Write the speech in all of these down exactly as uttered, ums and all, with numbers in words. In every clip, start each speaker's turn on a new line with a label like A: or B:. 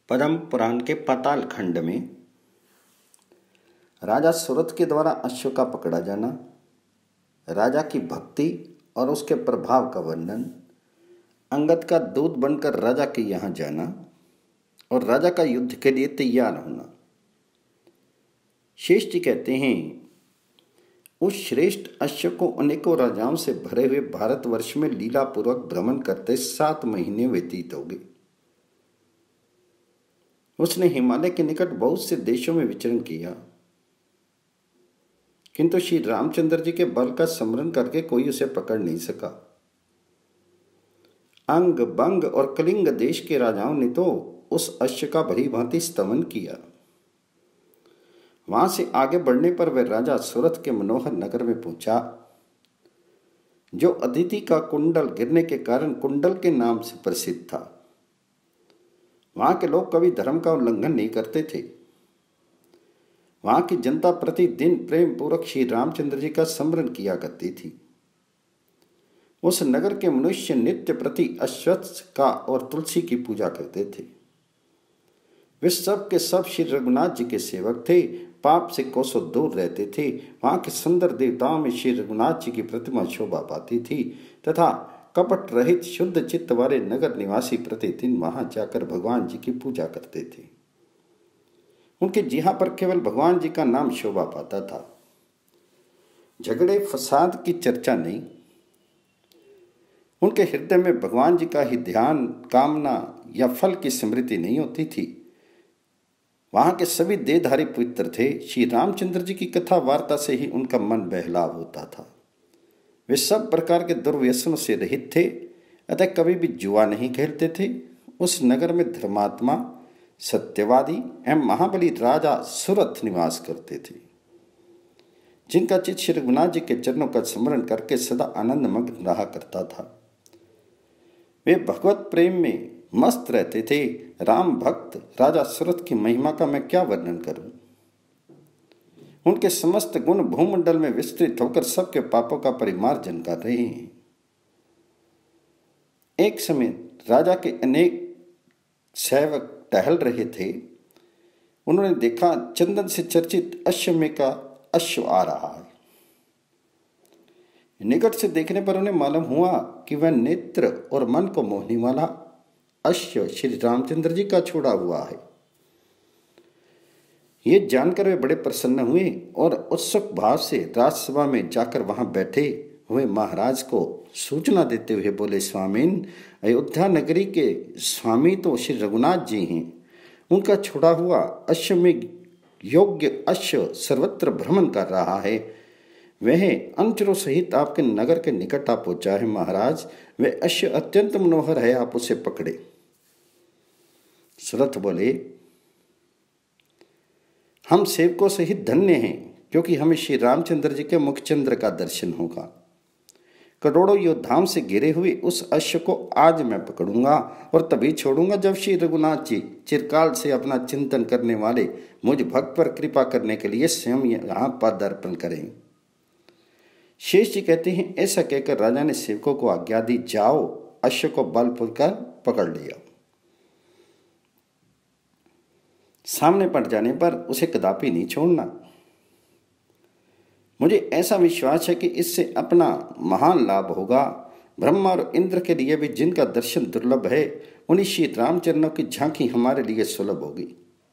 A: पद्म पुराण के पाताल खंड में राजा सुरथ के द्वारा अश्व का पकड़ा जाना, राजा की भक्ति और उसके प्रभाव का वर्णन, अंगद का दूत बनकर राजा के यहाँ जाना और राजा का युद्ध के लिए तैयार होना। शेष जी कहते हैं, उस श्रेष्ठ अश्व को अनेकों राजाओं से भरे हुए भारतवर्ष में लीलापूर्वक भ्रमण करते सात महीने व्यतीत हो गए। उसने हिमालय के निकट बहुत से देशों में विचरण किया, किंतु श्री रामचंद्र जी के बल का स्मरण करके कोई उसे पकड़ नहीं सका। अंग, बंग और कलिंग देश के राजाओं ने तो उस अश्व का भली भांति स्तमन किया। वहां से आगे बढ़ने पर वह राजा सुरथ के मनोहर नगर में पहुंचा, जो अदिति का कुंडल गिरने के कारण कुंडल के नाम से प्रसिद्ध था। वहां के लोग कभी धर्म का उल्लंघन नहीं करते थे। वहां की जनता प्रतिदिन प्रेम पूर्वक श्री रामचंद्र जी का स्मरण किया करती थी। उस नगर के मनुष्य नित्य प्रति अश्वत्थ का और तुलसी की पूजा करते थे। वे सब के सब श्री रघुनाथ जी के सेवक थे, पाप से कोसों दूर रहते थे। वहां के सुंदर देवताओं में श्री रघुनाथ जी की प्रतिमा शोभा पाती थी तथा कपट रहित शुद्ध चित्त वाले नगर निवासी प्रतिदिन वहां जाकर भगवान जी की पूजा करते थे। उनके जिहा पर केवल भगवान जी का नाम शोभा पाता था। झगड़े फसाद की चर्चा नहीं। उनके हृदय में भगवान जी का ही ध्यान, कामना या फल की स्मृति नहीं होती थी। वहां के सभी देहधारी पवित्र थे। श्री रामचंद्र जी की कथा वार्ता से ही उनका मन बहलाव होता था। वे सब प्रकार के दुर्व्यसनों से रहित थे, अतः कभी भी जुआ नहीं खेलते थे। उस नगर में धर्मात्मा, सत्यवादी एवं महाबली राजा सुरथ निवास करते थे, जिनका चित्त श्री रघुनाथ जी के चरणों का स्मरण करके सदा आनंद मग्न रहा करता था। वे भगवत प्रेम में मस्त रहते थे। राम भक्त राजा सुरथ की महिमा का मैं क्या वर्णन करूं। उनके समस्त गुण भूमंडल में विस्तृत होकर सबके पापों का परिमार्जन कर रहे हैं। एक समय राजा के अनेक सेवक टहल रहे थे। उन्होंने देखा चंदन से चर्चित अश्वमेध का अश्व आ रहा है। निकट से देखने पर उन्हें मालूम हुआ कि वह नेत्र और मन को मोहने वाला अश्व श्री रामचंद्र जी का छोड़ा हुआ है। ये जानकर वे बड़े प्रसन्न हुए और उत्सुक भाव से राजसभा में जाकर वहां बैठे हुए महाराज को सूचना देते हुए बोले, स्वामीन, अयोध्या नगरी के स्वामी तो श्री रघुनाथ जी हैं। उनका छुड़ा हुआ अश्व में योग्य अश्व सर्वत्र भ्रमण कर रहा है। वह अंचरों सहित आपके नगर के निकट आ पहुंचा है। महाराज, वह अश्व अत्यंत मनोहर है, आप उसे पकड़े। सुरथ बोले, हम सेवकों सहित धन्य हैं, क्योंकि हमें श्री रामचंद्र जी के मुखचंद्र का दर्शन होगा। करोड़ों योद्धाओं से घिरे हुए उस अश्व को आज मैं पकड़ूंगा और तभी छोड़ूंगा जब श्री रघुनाथ जी चिरकाल से अपना चिंतन करने वाले मुझ भक्त पर कृपा करने के लिए स्वयं यहाँ पदार्पण करें। शेष जी कहते हैं, ऐसा कहकर राजा ने सेवकों को आज्ञा दी, जाओ अश्व को बलपूर्वक कर पकड़ लिया। सामने पड़ जाने पर उसे कदापि नहीं छोड़ना। मुझे ऐसा विश्वास है कि इससे अपना महान लाभ होगा। ब्रह्मा और इंद्र के लिए भी जिनका दर्शन दुर्लभ है, उन्हीं श्री रामचरणों की झांकी हमारे लिए सुलभ होगी।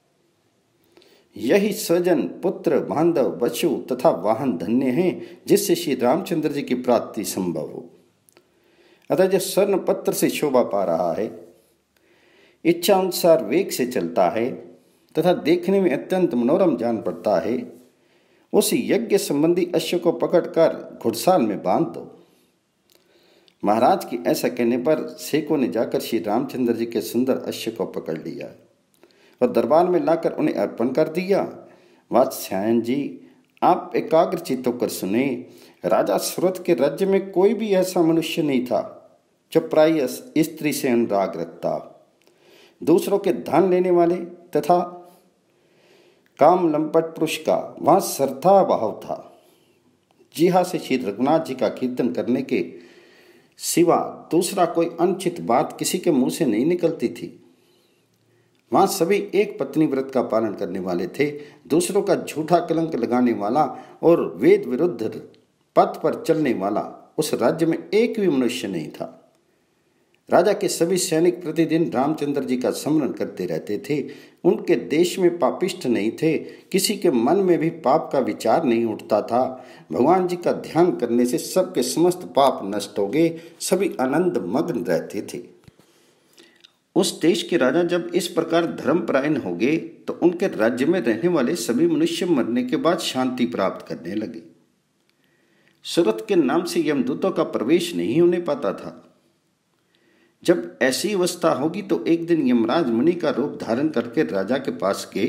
A: यही स्वजन, पुत्र, बांधव, बच्चु तथा वाहन धन्य हैं, जिससे श्री रामचंद्र जी की प्राप्ति संभव हो। अतः जो स्वर्ण पत्र से शोभा पा रहा है, इच्छा अनुसार वेग से चलता है तथा देखने में अत्यंत मनोरम जान पड़ता है, उस यज्ञ संबंधी अश्व को पकड़कर घुड़साल में बांध दो। महाराज की ऐसा कहने पर सेवकों ने जाकर श्री रामचंद्र जी के सुंदर अश्व को पकड़ लिया और दरबार में लाकर उन्हें अर्पण कर दिया। वात्स्यायन जी, आप एकाग्र चित्त होकर सुने। राजा सुरथ के राज्य में कोई भी ऐसा मनुष्य नहीं था जो प्राय स्त्री से अनुराग रखता। दूसरों के धन लेने वाले तथा काम लंपट पुरुष का वहां श्रद्धा भाव था। जिहा से श्री रघुनाथ जी का कीर्तन करने के सिवा दूसरा कोई अनुचित बात किसी के मुंह से नहीं निकलती थी। वहां सभी एक पत्नी व्रत का पालन करने वाले थे। दूसरों का झूठा कलंक लगाने वाला और वेद विरुद्ध पथ पर चलने वाला उस राज्य में एक भी मनुष्य नहीं था। राजा के सभी सैनिक प्रतिदिन रामचंद्र जी का स्मरण करते रहते थे। उनके देश में पापिष्ठ नहीं थे, किसी के मन में भी पाप का विचार नहीं उठता था। भगवान जी का ध्यान करने से सबके समस्त पाप नष्ट हो गए, सभी आनंद मग्न रहते थे। उस देश के राजा जब इस प्रकार धर्मपरायण हो गए तो उनके राज्य में रहने वाले सभी मनुष्य मरने के बाद शांति प्राप्त करने लगे। सुरत के नाम से यमदूतों का प्रवेश नहीं होने पाता था। जब ऐसी अवस्था होगी तो एक दिन यमराज मुनि का रूप धारण करके राजा के पास गए।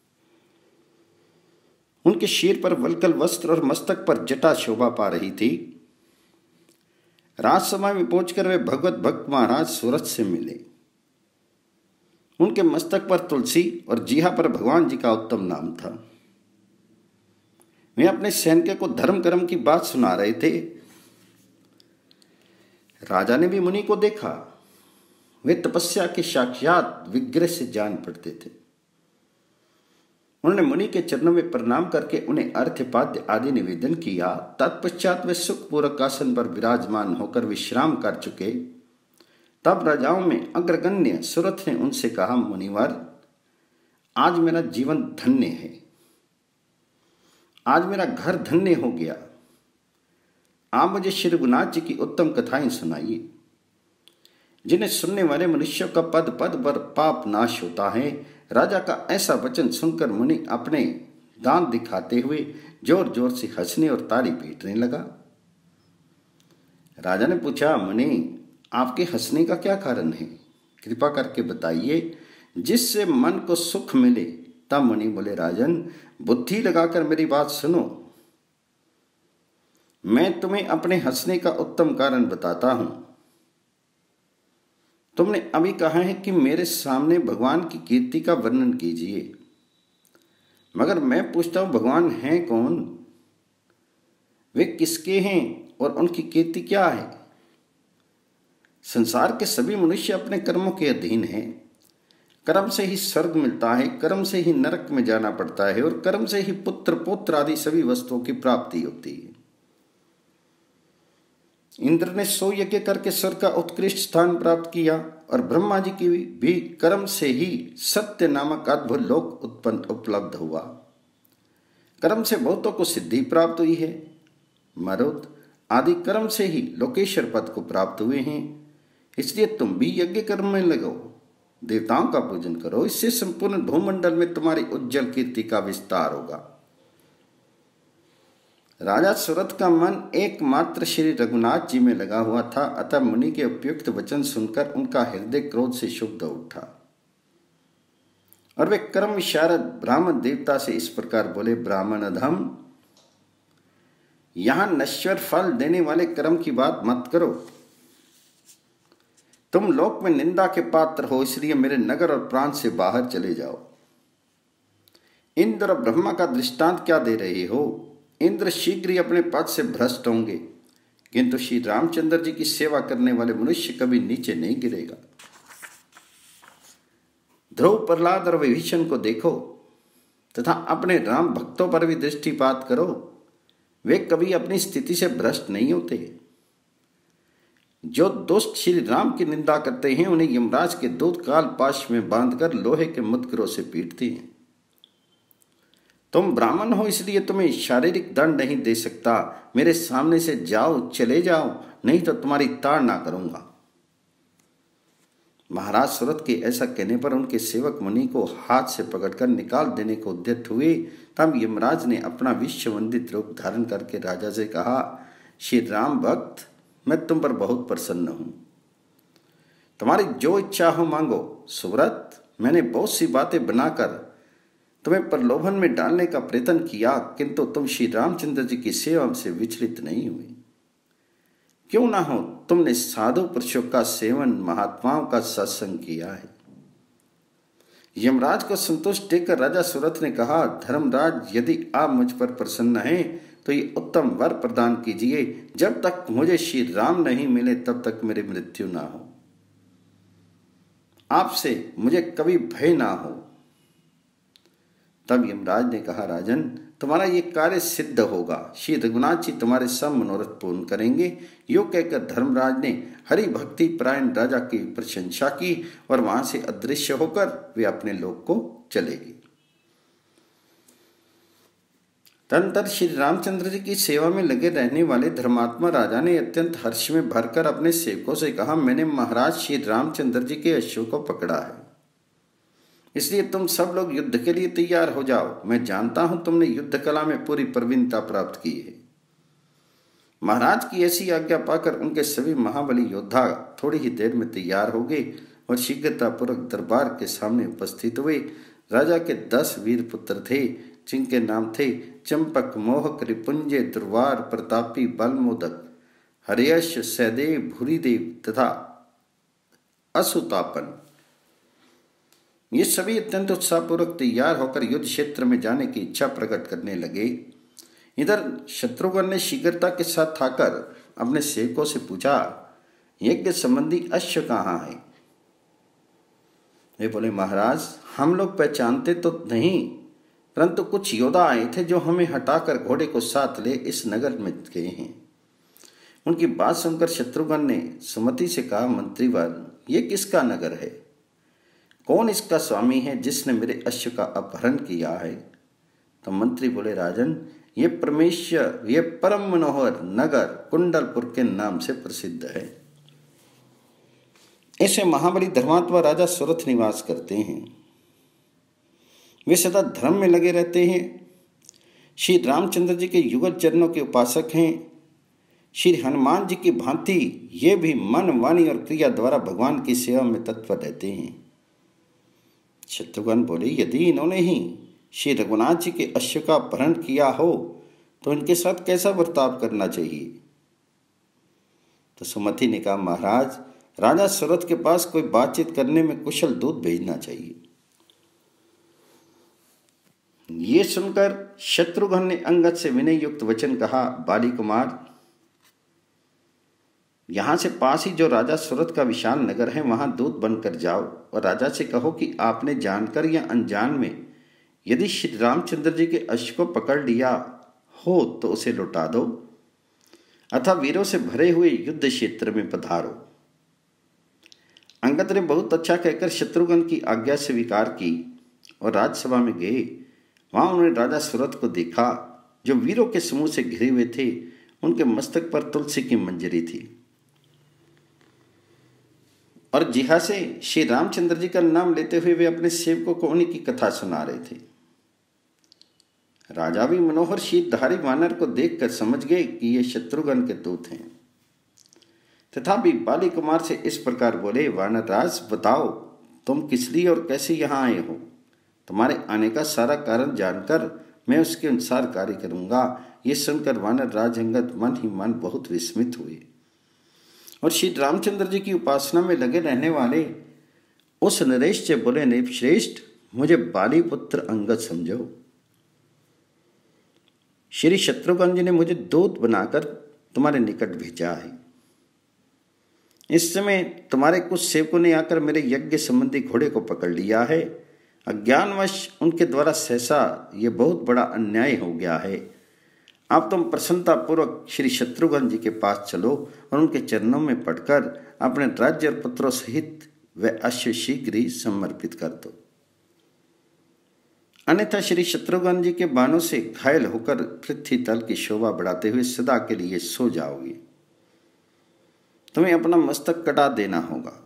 A: उनके शीर पर वल्कल वस्त्र और मस्तक पर जटा शोभा पा रही थी। राजसभा में पहुंचकर वे भगवत भक्त महाराज सूरत से मिले। उनके मस्तक पर तुलसी और जीहा पर भगवान जी का उत्तम नाम था। वे अपने सैनिक को धर्म कर्म की बात सुना रहे थे। राजा ने भी मुनि को देखा। वे तपस्या के साक्षात विग्रह से जान पड़ते थे। उन्होंने मुनि के चरणों में प्रणाम करके उन्हें अर्घ्यपाद्य आदि निवेदन किया। तत्पश्चात वे सुखपूर्वक आसन पर विराजमान होकर विश्राम कर चुके। तब राजाओं में अग्रगण्य सुरथ ने उनसे कहा, मुनिवर, आज मेरा जीवन धन्य है, आज मेरा घर धन्य हो गया। आप मुझे श्री रघुनाथ जी की उत्तम कथाएं सुनाइए, जिन्हें सुनने वाले मनुष्यों का पद पद पर पाप नाश होता है। राजा का ऐसा वचन सुनकर मुनि अपने दांत दिखाते हुए जोर जोर से हंसने और ताली पीटने लगा। राजा ने पूछा, मुनि, आपके हंसने का क्या कारण है? कृपा करके बताइए, जिससे मन को सुख मिले। तब मुनि बोले, राजन, बुद्धि लगाकर मेरी बात सुनो। मैं तुम्हें अपने हंसने का उत्तम कारण बताता हूं। तुमने अभी कहा है कि मेरे सामने भगवान की कीर्ति का वर्णन कीजिए, मगर मैं पूछता हूं, भगवान हैं कौन? वे किसके हैं और उनकी कीर्ति क्या है? संसार के सभी मनुष्य अपने कर्मों के अधीन हैं। कर्म से ही स्वर्ग मिलता है, कर्म से ही नरक में जाना पड़ता है और कर्म से ही पुत्र पौत्र आदि सभी वस्तुओं की प्राप्ति होती है। इंद्र ने सौ यज्ञ करके स्वर्ग का उत्कृष्ट स्थान प्राप्त किया और ब्रह्मा जी की भी कर्म से ही सत्य नामक अद्भुत लोक उत्पन्न उपलब्ध हुआ। कर्म से बहुतों को सिद्धि प्राप्त हुई है। मरुद आदि कर्म से ही लोकेश्वर पद को प्राप्त हुए हैं। इसलिए तुम भी यज्ञ कर्म में लगो, देवताओं का पूजन करो। इससे संपूर्ण भूमंडल में तुम्हारी उज्जवल कीर्ति का विस्तार होगा। राजा सुरथ का मन एकमात्र श्री रघुनाथ जी में लगा हुआ था, अतः मुनि के उपयुक्त वचन सुनकर उनका हृदय क्रोध से शुद्ध उठा और वे कर्म विशारद ब्राह्मण देवता से इस प्रकार बोले, ब्राह्मण अधम, यहां नश्वर फल देने वाले कर्म की बात मत करो। तुम लोक में निंदा के पात्र हो, इसलिए मेरे नगर और प्रांत से बाहर चले जाओ। इंद्र और ब्रह्मा का दृष्टांत क्या दे रहे हो? इंद्र शीघ्र ही अपने पद से भ्रष्ट होंगे, किंतु श्री रामचंद्र जी की सेवा करने वाले मनुष्य कभी नीचे नहीं गिरेगा। ध्रुव, प्रहलाद और विभीषण को देखो तथा अपने राम भक्तों पर भी दृष्टिपात करो। वे कभी अपनी स्थिति से भ्रष्ट नहीं होते। जो दुष्ट श्री राम की निंदा करते हैं उन्हें यमराज के दूत काल पाश में बांधकर लोहे के मुद्गरों से पीटते हैं। तुम ब्राह्मण हो, इसलिए तुम्हें शारीरिक दंड नहीं दे सकता। मेरे सामने से जाओ, चले जाओ, नहीं तो तुम्हारी ताड़ना करूंगा। महाराज सुरथ के ऐसा कहने पर उनके सेवक मुनि को हाथ से पकड़कर निकाल देने को उद्यत हुए। तब यमराज ने अपना विश्ववंदित रूप धारण करके राजा से कहा, श्री राम भक्त, मैं तुम पर बहुत प्रसन्न हूं। तुम्हारी जो इच्छा हो मांगो। सुव्रत, मैंने बहुत सी बातें बनाकर तुम्हें प्रलोभन में डालने का प्रयत्न किया, किंतु तुम श्री रामचंद्र जी की सेवा से विचलित नहीं हुए। क्यों ना हो, तुमने साधु पुरुषों का सेवन, महात्माओं का सत्संग किया है। यमराज को संतुष्ट देखकर राजा सुरथ ने कहा, धर्मराज, यदि आप मुझ पर प्रसन्न हैं तो ये उत्तम वर प्रदान कीजिए। जब तक मुझे श्री राम नहीं मिले तब तक मेरी मृत्यु ना हो। आपसे मुझे कभी भय ना हो। तब यमराज ने कहा, राजन, तुम्हारा ये कार्य सिद्ध होगा। श्री रघुनाथ जी तुम्हारे सब मनोरथ पूर्ण करेंगे। यो कहकर धर्मराज ने हरि भक्ति परायण राजा की प्रशंसा की और वहां से अदृश्य होकर वे अपने लोक को चले गए। तदनंतर श्री रामचंद्र जी की सेवा में लगे रहने वाले धर्मात्मा राजा ने अत्यंत हर्ष में भरकर अपने सेवकों से कहा, मैंने महाराज श्री रामचंद्र जी के अश्व को पकड़ा है, इसलिए तुम सब लोग युद्ध के लिए तैयार हो जाओ। मैं जानता हूं तुमने युद्ध कला में पूरी प्रवीणता प्राप्त की है। महाराज की ऐसी आज्ञा पाकर उनके सभी महाबली योद्धा थोड़ी ही देर में तैयार हो गए और शीघ्रतापूर्वक दरबार के सामने उपस्थित हुए। राजा के दस वीर पुत्र थे, जिनके नाम थे चंपक, मोहक, रिपुंजय, दुर्वार, प्रतापी, बलमोदक, हर्यश, सहदेव, भूरिदेव तथा असुतापन। ये सभी अत्यंत उत्साहपूर्वक तैयार होकर युद्ध क्षेत्र में जाने की इच्छा प्रकट करने लगे। इधर शत्रुघ्न ने शीघ्रता के साथ आकर अपने सेवकों से पूछा, यज्ञ संबंधी अश्व कहाँ है? वे बोले, महाराज, हम लोग पहचानते तो नहीं, परंतु कुछ योद्धा आए थे जो हमें हटाकर घोड़े को साथ ले इस नगर में गए हैं। उनकी बात सुनकर शत्रुघ्न ने सुमति से कहा, मंत्रीवर, ये किसका नगर है? कौन इसका स्वामी है जिसने मेरे अश्व का अपहरण किया है? तो मंत्री बोले, राजन, ये परमेश्वर, ये परम मनोहर नगर कुंडलपुर के नाम से प्रसिद्ध है। ऐसे महाबली धर्मात्मा राजा सुरथ निवास करते हैं। वे सदा धर्म में लगे रहते हैं। श्री रामचंद्र जी के युगल चरणों के उपासक हैं। श्री हनुमान जी की भांति ये भी मन, वाणी और क्रिया द्वारा भगवान की सेवा में तत्पर रहते हैं। शत्रुघ्न बोले, यदि इन्होंने ही श्री रघुनाथ जी के अश्व का अपहरण किया हो तो इनके साथ कैसा बर्ताव करना चाहिए? तो सुमति ने कहा, महाराज, राजा सुरथ के पास कोई बातचीत करने में कुशल दूत भेजना चाहिए। ये सुनकर शत्रुघ्न ने अंगद से विनय युक्त वचन कहा, बाली कुमार, यहां से पास ही जो राजा सुरथ का विशाल नगर है, वहां दूत बनकर जाओ और राजा से कहो कि आपने जानकर या अनजान में यदि श्री रामचंद्र जी के अश्व को पकड़ लिया हो तो उसे लौटा दो, अथवा वीरों से भरे हुए युद्ध क्षेत्र में पधारो। अंगद ने बहुत अच्छा कहकर शत्रुघ्न की आज्ञा स्वीकार की और राजसभा में गए। वहां उन्होंने राजा सुरथ को देखा, जो वीरों के समूह से घिरे हुए थे। उनके मस्तक पर तुलसी की मंजरी थी और जिहा से श्री रामचंद्र जी का नाम लेते हुए वे अपने सेवकों को उन्हीं की कथा सुना रहे थे। राजा भी मनोहर शीतधारी वानर को देखकर समझ गए कि ये शत्रुघ्न के दूत हैं। तथापि बाली कुमार से इस प्रकार बोले, वानर राज, बताओ तुम किस लिए और कैसे यहाँ आए हो? तुम्हारे आने का सारा कारण जानकर मैं उसके अनुसार कार्य करूंगा। ये सुनकर वानर राज अंगद मन ही मन बहुत विस्मित हुए और श्री रामचंद्र जी की उपासना में लगे रहने वाले उस नरेश से बोले, नरेश श्रेष्ठ, मुझे बाली पुत्र अंगद समझो। श्री शत्रुघ्न जी ने मुझे दूत बनाकर तुम्हारे निकट भेजा है। इस समय तुम्हारे कुछ सेवकों ने आकर मेरे यज्ञ संबंधी घोड़े को पकड़ लिया है। अज्ञानवश उनके द्वारा सहसा ये बहुत बड़ा अन्याय हो गया है। अब तुम प्रसन्नता पूर्वक श्री शत्रुघ्न जी के पास चलो और उनके चरणों में पड़कर अपने राज्य और पुत्रों सहित वह अश्व शीघ्र ही समर्पित कर दो, अन्यथा श्री शत्रुघ्न जी के बाणों से घायल होकर पृथ्वी तल की शोभा बढ़ाते हुए सदा के लिए सो जाओगे। तुम्हें अपना मस्तक कटा देना होगा।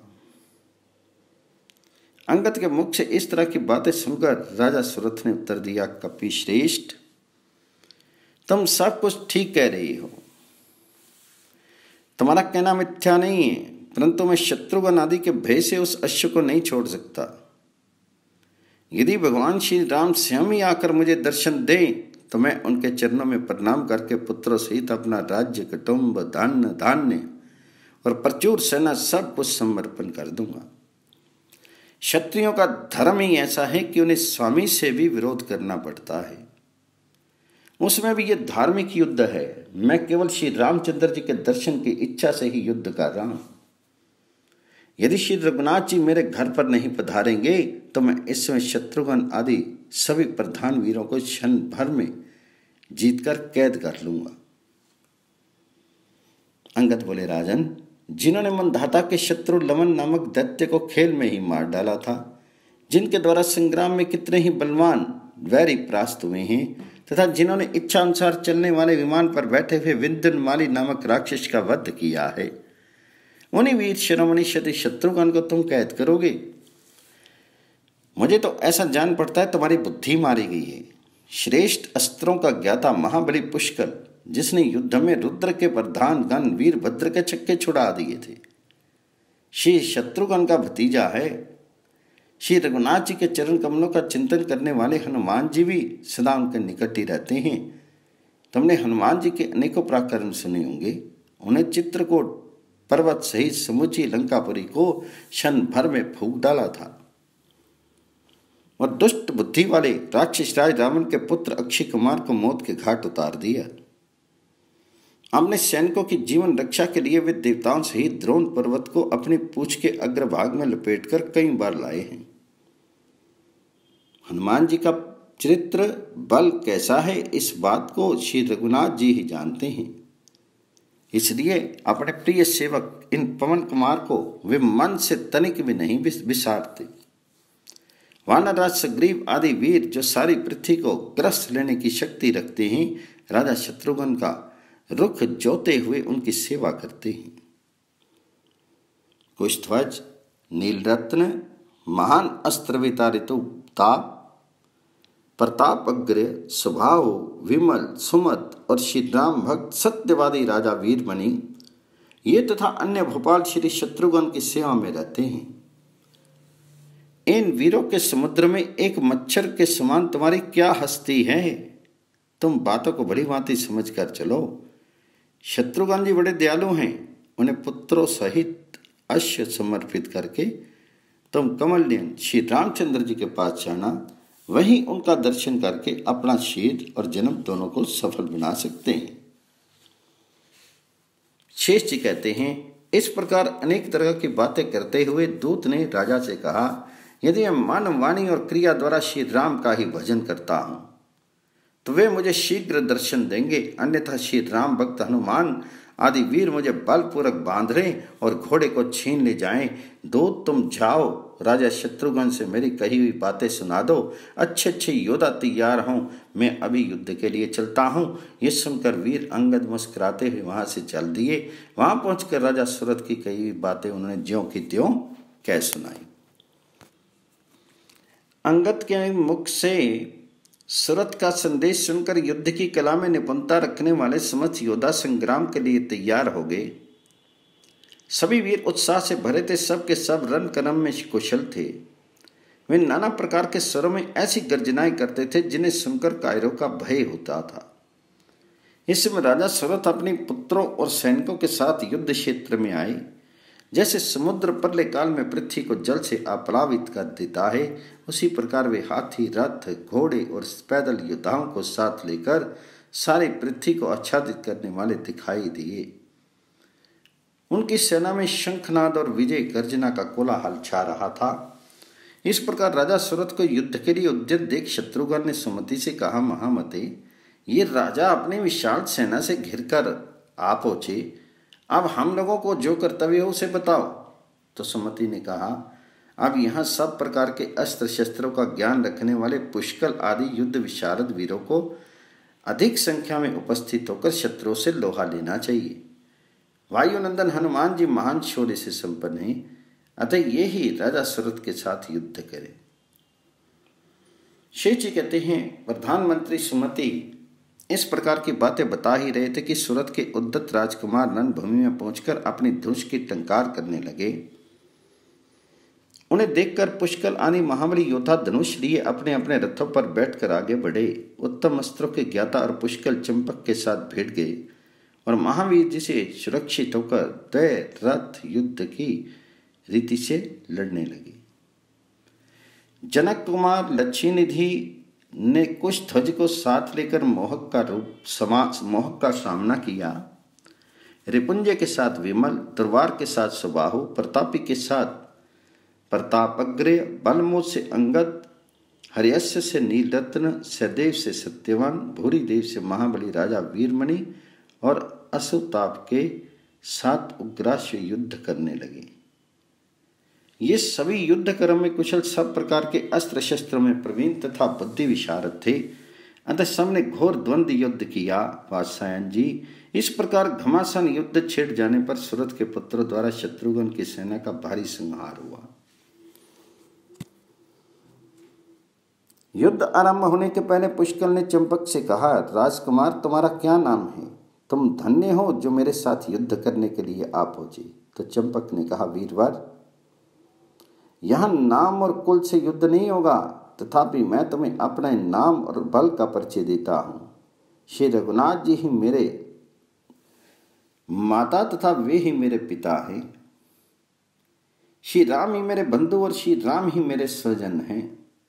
A: अंगद के मुख से इस तरह की बातें सुनकर राजा सुरथ ने उत्तर दिया, कपि श्रेष्ठ, तुम सब कुछ ठीक कह रही हो। तुम्हारा कहना मिथ्या नहीं है, परंतु मैं शत्रुघ्न आदि के भय से उस अश्व को नहीं छोड़ सकता। यदि भगवान श्री राम स्वयं ही आकर मुझे दर्शन दें तो मैं उनके चरणों में प्रणाम करके पुत्रों सहित अपना राज्य, कुटुंब, धन धान्य और प्रचुर सेना सब कुछ समर्पण कर दूंगा। क्षत्रियों का धर्म ही ऐसा है कि उन्हें स्वामी से भी विरोध करना पड़ता है, उसमें भी यह धार्मिक युद्ध है। मैं केवल श्री रामचंद्र जी के दर्शन की इच्छा से ही युद्ध कर रहा हूं। यदि श्री रघुनाथ जी मेरे घर पर नहीं पधारेंगे तो मैं इस समय शत्रुघ्न आदि सभी प्रधान वीरों को क्षण भर में जीतकर कैद कर लूंगा। अंगद बोले, राजन, जिन्होंने मंधाता के शत्रु लवन नामक दैत्य को खेल में ही मार डाला था, जिनके द्वारा संग्राम में कितने ही बलवान वैरी परास्त हुए हैं, तथा जिन्होंने इच्छा अनुसार चलने वाले विमान पर बैठे हुए विंध्यमाली नामक राक्षस का वध किया है, उन्हीं वीर शिरोमणि यदि शत्रुघ्न को तुम कैद करोगे? मुझे तो ऐसा जान पड़ता है तुम्हारी बुद्धि मारी गई है। श्रेष्ठ अस्त्रों का ज्ञाता महाबली पुष्कर, जिसने युद्ध में रुद्र के प्रधान गण वीरभद्र के छक्के छुड़ा दिए थे, श्री शत्रुघ्न का भतीजा है। श्री रघुनाथ जी के चरण कमलों का चिंतन करने वाले हनुमान जी भी सदा उनके निकट ही रहते हैं। तुमने हनुमान जी के अनेकों पराक्रम सुने होंगे। उन्हें चित्रकूट पर्वत सहित समूची लंकापुरी को क्षण भर में फूंक डाला था और दुष्ट बुद्धि वाले राक्षस राज रावण के पुत्र अक्षय कुमार को मौत के घाट उतार दिया। हमने सैनिकों की जीवन रक्षा के लिए वे देवताओं सहित द्रोण पर्वत को अपनी पूंछ के अग्रभाग में लपेटकर कई बार लाए हैं। हनुमान जी का चरित्र बल कैसा है, इस बात को श्री रघुनाथ जी ही जानते हैं। इसलिए अपने प्रिय सेवक इन पवन कुमार को वे मन से तनिक भी नहीं विसारते। वानरराज सुग्रीव आदि वीर जो सारी पृथ्वी को ग्रस्त लेने की शक्ति रखते हैं, राजा शत्रुघ्न का रुख जोते हुए उनकी सेवा करते हैं। कुशध्वज, नीलरत्न, महान अस्त्र वितारितो ताप, प्रतापग्र स्वभाव, विमल सुमत और श्री राम भक्त सत्यवादी राजा वीरमणि, ये तथा अन्य भोपाल श्री शत्रुघ्न की सेवा में रहते हैं। इन वीरों के समुद्र में एक मच्छर के समान तुम्हारी क्या हस्ती है? तुम बातों को बड़ी भांति समझ कर चलो। शत्रुघ्न जी बड़े दयालु हैं। उन्हें पुत्रों सहित अश्व समर्पित करके तुम कमलनयन श्री रामचंद्र जी के पास जाना, वहीं उनका दर्शन करके अपना शीर और जन्म दोनों को सफल बना सकते हैं। शेष जी कहते हैं, इस प्रकार अनेक तरह की बातें करते हुए दूत ने राजा से कहा, यदि मैं मन, वाणी और क्रिया द्वारा श्री राम का ही भजन करता हूं तो वे मुझे शीघ्र दर्शन देंगे, अन्यथा श्री राम भक्त हनुमान आदि वीर मुझे बलपूर्वक बांध लें और घोड़े को छीन ले जाएं। दूत, तुम जाओ, राजा शत्रुघ्न से मेरी कही हुई बातें सुना दो। अच्छे अच्छे योद्धा तैयार हों, मैं अभी युद्ध के लिए चलता हूं। ये सुनकर वीर अंगद मुस्कुराते हुए वहां से चल दिए। वहां पहुंचकर राजा सुरथ की कही हुई बातें उन्होंने ज्यों की त्यों कह सुनाई। अंगद के मुख से सुरथ का संदेश सुनकर युद्ध की कला में निपुणता रखने वाले समस्त योद्धा संग्राम के लिए तैयार हो गए। सभी वीर उत्साह से भरे थे, सब के सब रण कर्म में कुशल थे। वे नाना प्रकार के स्वरों में ऐसी गर्जनाएं करते थे जिन्हें सुनकर कायरों का भय होता था। इस समय राजा सुरथ अपने पुत्रों और सैनिकों के साथ युद्ध क्षेत्र में आए। जैसे समुद्र प्रलय काल में पृथ्वी को जल से अप्लावित कर देता है, उसी प्रकार वे हाथी, रथ, घोड़े और पैदल योद्धाओं को साथ लेकर सारी पृथ्वी को आच्छादित करने वाले दिखाई दिए। उनकी सेना में शंखनाद और विजय गर्जना का कोलाहल छा रहा था। इस प्रकार राजा सुरथ को युद्ध के लिए उद्यत देख शत्रुघ्न ने सुमति से कहा, महामते, ये राजा अपनी विशाल सेना से घिरकर आ पहुंचे, अब हम लोगों को जो कर्तव्य हो उसे बताओ। तो सुमति ने कहा, अब यहाँ सब प्रकार के अस्त्र शस्त्रों का ज्ञान रखने वाले पुष्कल आदि युद्ध विशारद वीरों को अधिक संख्या में उपस्थित होकर शत्रुओं से लोहा लेना चाहिए। वायुनंदन हनुमान जी महान शौर्य से संपन्न हैं, अतः ये ही राजा सुरथ के साथ युद्ध करें। शेष जी कहते हैं, प्रधानमंत्री सुमति इस प्रकार की बातें बता ही रहे थे कि सुरथ के उद्दत राजकुमार रणभूमि में पहुंचकर अपनी धनुष की टंकार करने लगे। उन्हें देखकर पुष्कल आदि महाबली योद्धा धनुष लिए अपने अपने रथों पर बैठकर आगे बढ़े। उत्तम अस्त्रों के ज्ञाता और पुष्कल चंपक के साथ भिड़ गए और महावीर जी से सुरक्षित होकर तय रथ युद्ध की रीति से लड़ने लगे। जनक कुमार लक्ष्मी निधि ने कुशध्वज को साथ लेकर मोहक का रूप समास मोहक का सामना किया। रिपुंजय के साथ विमल, दुर्वार के साथ सुबाहु, प्रतापी के साथ प्रतापग्रय, बलमोद से अंगद, हरियस्य से नीलरत्न, सहदेव से सत्यवान, भूरीदेव से महाबली राजा वीरमणि और असुताप के साथ उग्राश्व युद्ध करने लगे। ये सभी युद्ध कर्म में कुशल, सब प्रकार के अस्त्र शस्त्रों में प्रवीण तथा बुद्धि विशारद थे। अतः सबने घोर द्वंद्व युद्ध किया। वात्सायन जी, इस प्रकार घमासान युद्ध छिड़ जाने पर सुरथ के पुत्रों द्वारा शत्रुघ्न की सेना का भारी संहार हुआ। युद्ध आरंभ होने के पहले पुष्कल ने चंपक से कहा, राजकुमार तुम्हारा क्या नाम है? तुम धन्य हो जो मेरे साथ युद्ध करने के लिए आ पहुंचे। तो चंपक ने कहा, वीरवर, यहाँ नाम और कुल से युद्ध नहीं होगा, तथापि मैं तुम्हें अपने नाम और बल का परिचय देता हूँ। श्री रघुनाथ जी ही मेरे माता तथा वे ही मेरे पिता हैं। श्री राम ही मेरे बंधु और श्री राम ही मेरे स्वजन हैं।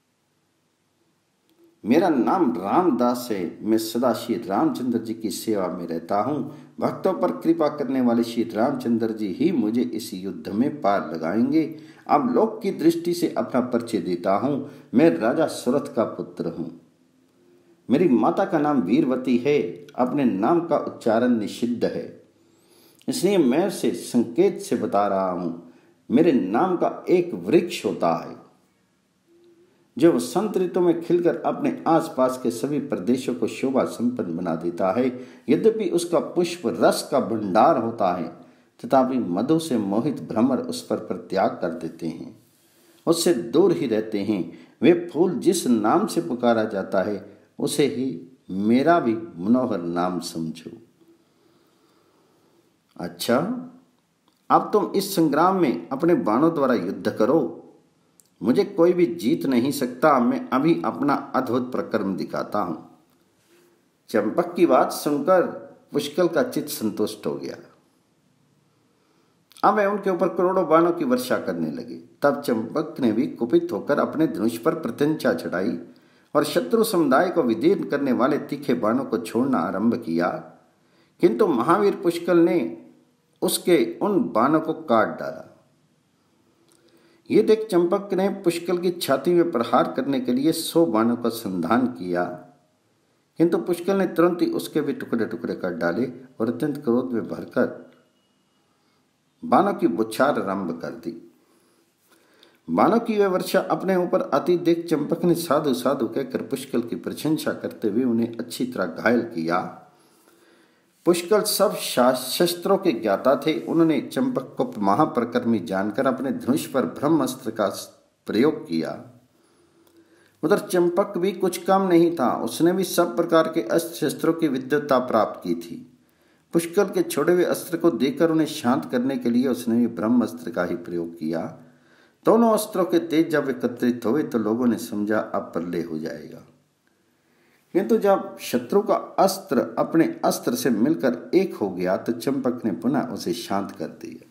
A: मेरा नाम रामदास है। मैं सदा श्री रामचंद्र जी की सेवा में रहता हूँ। भक्तों पर कृपा करने वाले श्री रामचंद्र जी ही मुझे इस युद्ध में पार लगाएंगे। अब लोक की दृष्टि से अपना परिचय देता हूँ। मैं राजा सुरथ का पुत्र हूँ। मेरी माता का नाम वीरवती है। अपने नाम का उच्चारण निषिद्ध है, इसलिए मैं उसे संकेत से बता रहा हूँ। मेरे नाम का एक वृक्ष होता है जो वसंत ऋतु में खिलकर अपने आसपास के सभी प्रदेशों को शोभा संपन्न बना देता है। यद्यपि उसका पुष्प रस का भंडार होता है, तथापि मधु से मोहित भ्रमर उस पर परित्याग कर देते हैं, उससे दूर ही रहते हैं। वे फूल जिस नाम से पुकारा जाता है, उसे ही मेरा भी मनोहर नाम समझो। अच्छा, अब तुम इस संग्राम में अपने बाणों द्वारा युद्ध करो। मुझे कोई भी जीत नहीं सकता। मैं अभी अपना अद्भुत प्रक्रम दिखाता हूं। चंपक की बात सुनकर पुष्कल का चित्त संतुष्ट हो गया। अब वे उनके ऊपर करोड़ों बाणों की वर्षा करने लगे। तब चंपक ने भी कुपित होकर अपने धनुष पर प्रत्यंचा चढ़ाई और शत्रु समुदाय को विदीर्ण करने वाले तीखे बाणों को छोड़ना आरंभ किया। किंतु महावीर पुष्कल ने उसके उन बाणों को काट डाला। ये देख चंपक ने पुष्कल की छाती में प्रहार करने के लिए सौ बाणों का संधान किया, किंतु पुष्कल ने तुरंत ही उसके भी टुकड़े टुकड़े कर डाले और अत्यंत क्रोध में भरकर बाणों की बौछार आरंभ कर दी। बाणों की वह वर्षा अपने ऊपर आती देख चंपक ने साधु साधु कहकर पुष्कल की प्रशंसा करते हुए उन्हें अच्छी तरह घायल किया। पुष्कल सब शस्त्रों के ज्ञाता थे। उन्होंने चंपक को महाप्रकर्मी जानकर अपने धनुष पर ब्रह्मास्त्र का प्रयोग किया। उधर चंपक भी कुछ कम नहीं था। उसने भी सब प्रकार के अस्त्र शस्त्रों की विद्वता प्राप्त की थी। पुष्कल के छोड़े हुए अस्त्र को देखकर उन्हें शांत करने के लिए उसने भी ब्रह्मास्त्र का ही प्रयोग किया। दोनों अस्त्रों के तेज जब एकत्रित हुए तो लोगों ने समझा अब प्रलय हो जाएगा, किंतु जब शत्रु का अस्त्र अपने अस्त्र से मिलकर एक हो गया तो चंपक ने पुनः उसे शांत कर दिया।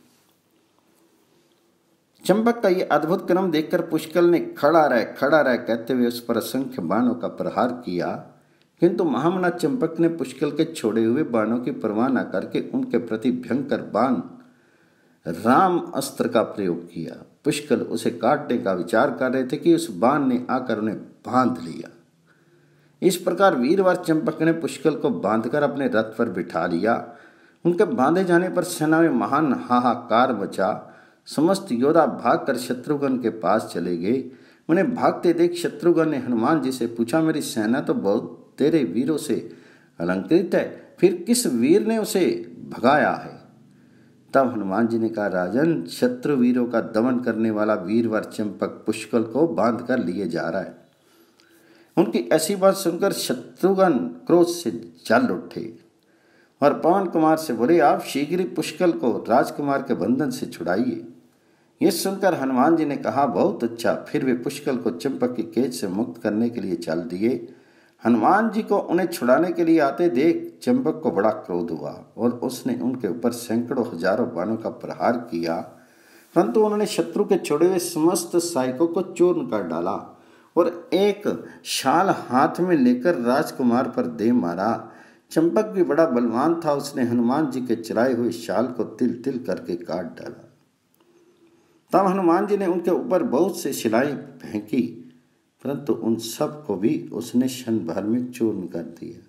A: चंपक का यह अद्भुत क्रम देखकर पुष्कल ने खड़ा रह खड़ा रह कहते हुए उस पर असंख्य बाणों का प्रहार किया, किंतु महामना चंपक ने पुष्कल के छोड़े हुए बाणों की परवाह न करके उनके प्रति भयंकर बाण राम अस्त्र का प्रयोग किया। पुष्कल उसे काटने का विचार कर रहे थे कि उस बाण ने आकर उन्हें बांध लिया। इस प्रकार वीरवार चंपक ने पुष्कल को बांधकर अपने रथ पर बिठा लिया। उनके बांधे जाने पर सेना में महान हाहाकार मचा। समस्त योद्धा भागकर शत्रुघ्न के पास चले गए। उन्हें भागते देख शत्रुघ्न ने हनुमान जी से पूछा, मेरी सेना तो बहुत तेरे वीरों से अलंकृत है, फिर किस वीर ने उसे भगाया है? तब हनुमान जी ने कहा, राजन, शत्रु वीरों का दमन करने वाला वीरवर चंपक पुष्कल को बांध कर लिए जा रहा है। उनकी ऐसी बात सुनकर शत्रुघ्न क्रोध से जल उठे और पवन कुमार से बोले, आप शीघ्र ही पुष्कल को राजकुमार के बंधन से छुड़ाइए। ये सुनकर हनुमान जी ने कहा, बहुत अच्छा। फिर वे पुष्कल को चंपक की कैद से मुक्त करने के लिए चल दिए। हनुमान जी को उन्हें छुड़ाने के लिए आते देख चंपक को बड़ा क्रोध हुआ और उसने उनके ऊपर सैकड़ों हजारों बाणों का प्रहार किया, परंतु उन्होंने शत्रु के छोड़े हुए समस्त सहायकों को चूर्ण कर डाला और एक शाल हाथ में लेकर राजकुमार पर दे मारा। चंपक भी बड़ा बलवान था, उसने हनुमान जी के चलाए हुए शाल को तिल तिल करके काट डाला। तब हनुमान जी ने उनके ऊपर बहुत से शिलाई फेंकी, परंतु उन सब को भी उसने क्षण भर में चूर्ण कर दिया।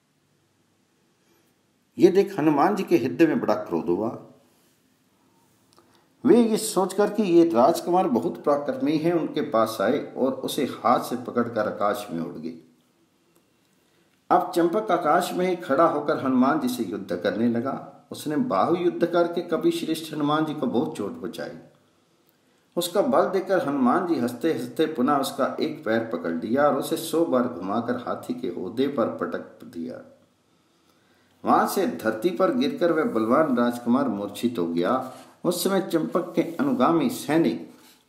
A: ये देख हनुमान जी के हृदय में बड़ा क्रोध हुआ। वे ये सोचकर कि ये राजकुमार बहुत पराक्रमी है, उनके पास आए और उसे हाथ से पकड़कर आकाश में उड़ गए। अब चंपक आकाश में ही खड़ा होकर हनुमान जी से युद्ध करने लगा। उसने बाहु युद्ध करके कपिश्रेष्ठ हनुमान जी को बहुत चोट पहुंचाई। उसका बल देखकर हनुमान जी हंसते हंसते पुनः उसका एक पैर पकड़ लिया और उसे सौ बार घुमाकर हाथी के ओहदे पर पटक दिया। वहां से धरती पर गिरकर वह बलवान राजकुमार मूर्छित हो गया। उस समय चंपक के अनुगामी सैनिक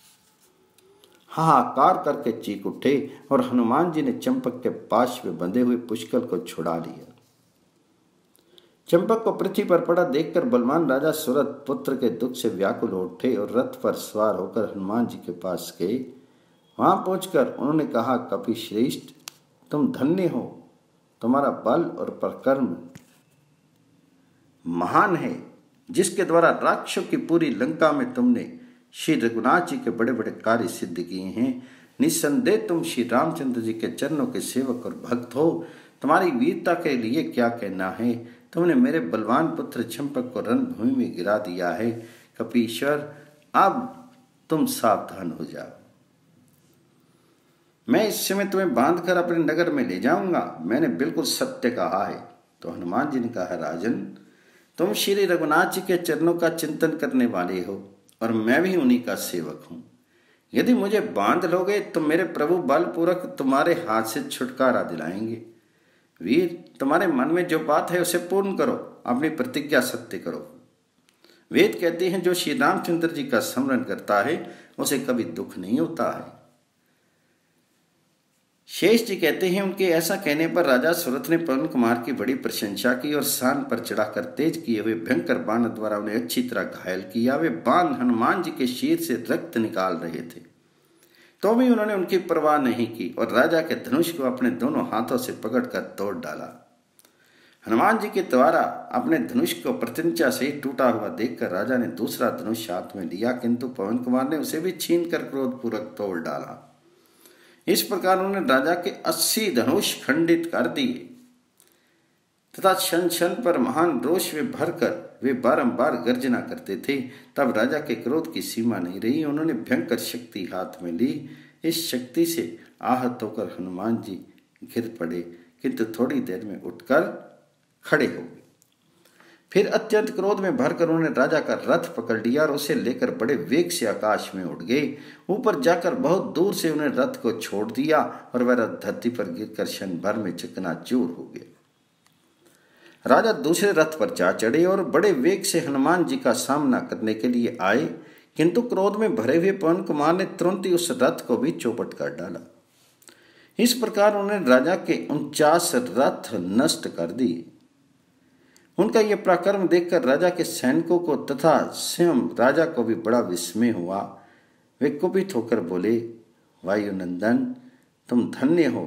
A: हाहाकार करके चीख उठे और हनुमान जी ने चंपक के पाश में बंधे हुए पुष्कल को छुड़ा लिया। चंपक को पृथ्वी पर पड़ा देखकर बलवान राजा सुरथ पुत्र के दुख से व्याकुल हो उठे और रथ पर सवार होकर हनुमान जी के पास गए। वहां पहुंचकर उन्होंने कहा, कपिश्रेष्ठ, तुम धन्य हो, तुम्हारा बल और पराक्रम महान है, जिसके द्वारा राक्षसों की पूरी लंका में तुमने श्री रघुनाथ जी के बड़े बड़े कार्य सिद्ध किए हैं। निस्संदेह तुम श्री रामचंद्र जी के चरणों के सेवक और भक्त हो। तुम्हारी वीरता के लिए क्या कहना है। तुमने मेरे बलवान पुत्र चंपक को रणभूमि में गिरा दिया है। कपीश्वर, अब तुम सावधान हो जाओ। मैं इस समय तुम्हें बांधकर अपने नगर में ले जाऊंगा। मैंने बिल्कुल सत्य कहा है। तो हनुमान जी ने कहा, राजन, तुम श्री रघुनाथ जी के चरणों का चिंतन करने वाले हो और मैं भी उन्हीं का सेवक हूं। यदि मुझे बांध लोगे तो मेरे प्रभु बलपूर्वक तुम्हारे हाथ से छुटकारा दिलाएंगे। वीर, तुम्हारे मन में जो बात है उसे पूर्ण करो, अपनी प्रतिज्ञा सत्य करो। वेद कहते हैं, जो श्री रामचंद्र जी का स्मरण करता है उसे कभी दुख नहीं होता है। शेष जी कहते हैं, उनके ऐसा कहने पर राजा सुरथ ने पवन कुमार की बड़ी प्रशंसा की और सान पर चढ़ाकर तेज किए हुए भयंकर बाण द्वारा उन्हें अच्छी तरह घायल किया। वे बाण हनुमान जी के शीर से रक्त निकाल रहे थे, तो भी उन्होंने उनकी परवाह नहीं की और राजा के धनुष को अपने दोनों हाथों से पकड़कर तोड़ डाला। हनुमान जी के द्वारा अपने धनुष को प्रत्यंचा से टूटा हुआ देखकर राजा ने दूसरा धनुष हाथ में लिया, किंतु पवन कुमार ने उसे भी छीनकर क्रोधपूर्वक तोड़ डाला। इस प्रकार उन्होंने राजा के अस्सी धनुष खंडित कर दिए तथा क्षण क्षण पर महान रोष में भरकर वे बारंबार गर्जना करते थे। तब राजा के क्रोध की सीमा नहीं रही। उन्होंने भयंकर शक्ति हाथ में ली। इस शक्ति से आहत होकर हनुमान जी गिर पड़े, किंतु थोड़ी देर में उठकर खड़े हो गए। फिर अत्यंत क्रोध में भरकर उन्होंने राजा का रथ पकड़ लिया और उसे लेकर बड़े वेग से आकाश में उड़ गए। ऊपर जाकर बहुत दूर से उन्हें रथ को छोड़ दिया और वह रथ धरती पर गिरकर क्षण भर में चकनाचूर हो गया। राजा दूसरे रथ पर जा चढ़े और बड़े वेग से हनुमान जी का सामना करने के लिए आए, किंतु क्रोध में भरे हुए पवन कुमार ने तुरंत ही उस रथ को भी चौपट कर डाला। इस प्रकार उन्होंने राजा के उनचास रथ नष्ट कर दिए। उनका यह पराक्रम देखकर राजा के सैनिकों को तथा स्वयं राजा को भी बड़ा विस्मय हुआ। वे कुपित होकर बोले, वायुनंदन, तुम धन्य हो।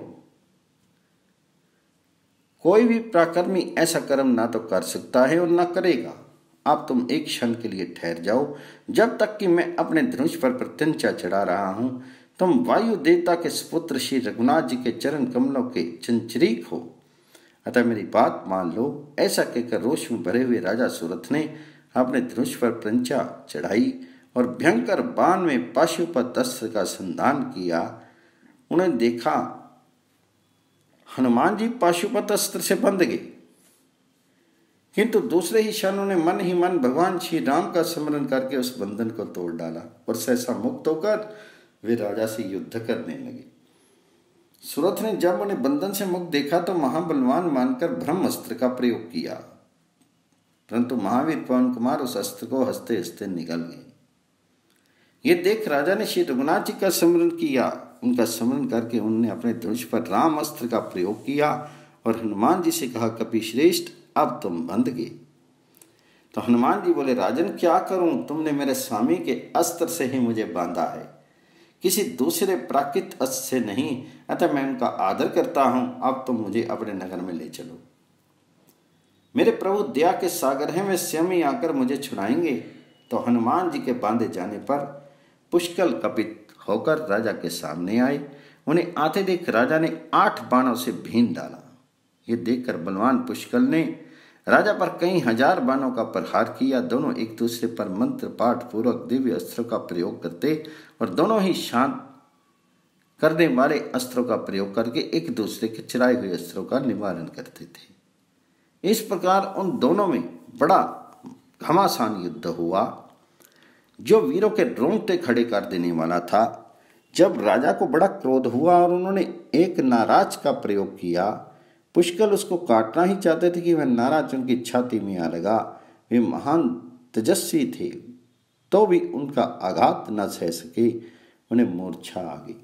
A: कोई भी पराक्रमी ऐसा कर्म ना तो कर सकता है और ना करेगा। अब तुम एक क्षण के लिए ठहर जाओ, जब तक कि मैं अपने धनुष पर प्रत्यंचा चढ़ा रहा हूं। तुम वायु देवता के सुपुत्र श्री रघुनाथ जी के चरण कमलों के चंचरीक हो, अतः मेरी बात मान लो। ऐसा कहकर रोष में भरे हुए राजा सुरथ ने अपने धनुष पर प्रत्यंचा चढ़ाई और भयंकर बाण में पाशुपत अस्त्र का संधान किया। उन्हें देखा हनुमान जी पाशुपत अस्त्र से बंध गए, किंतु दूसरे ही क्षण उन्हें मन ही मन भगवान श्री राम का स्मरण करके उस बंधन को तोड़ डाला और सहसा मुक्त होकर वे राजा से युद्ध करने लगे। सुरथ ने जब उन्हें बंधन से मुक्त देखा तो महाबलवान मानकर ब्रह्मास्त्र का प्रयोग किया, परंतु महावीर पवन कुमार उस अस्त्र को हंसते हंसते निगल गए। ये देख राजा ने श्री रघुनाथ जी का स्मरण किया। उनका स्मरण करके उन्होंने अपने धनुष पर राम अस्त्र का प्रयोग किया और हनुमान जी से कहा, कपिश्रेष्ठ, अब तुम बंध गए। तो हनुमान जी बोले, राजन, क्या करूं, तुमने मेरे स्वामी के अस्त्र से ही मुझे बांधा है, किसी दूसरे प्राकृत अस्त्र से नहीं, अतः मैं उनका आदर करता हूं। अब तुम मुझे अपने नगर में ले चलो। मेरे प्रभु दया के सागर हैं, वे स्वयं ही आकर मुझे छुड़ाएंगे। तो हनुमान जी के बांधे जाने पर पुष्कल कपित होकर राजा के सामने आए। उन्हें आते देख राजा ने आठ बाणों से भीन डाला। ये देखकर बलवान पुष्कल ने राजा पर कई हजार बाणों का प्रहार किया। दोनों एक दूसरे पर मंत्र पाठ पूर्वक दिव्य अस्त्रों का प्रयोग करते और दोनों ही शांत करने वाले अस्त्रों का प्रयोग करके एक दूसरे के चलाए हुए अस्त्रों का निवारण करते थे। इस प्रकार उन दोनों में बड़ा घमासान युद्ध हुआ जो वीरों के रोंगटे खड़े कर देने वाला था। जब राजा को बड़ा क्रोध हुआ और उन्होंने एक नाराज का प्रयोग किया, पुष्कल उसको काटना ही चाहते थे कि वह नाराज उनकी छाती में आ लगा। वे महान तेजस्वी थे तो भी उनका आघात न सह सके, उन्हें मूर्छा आ गई।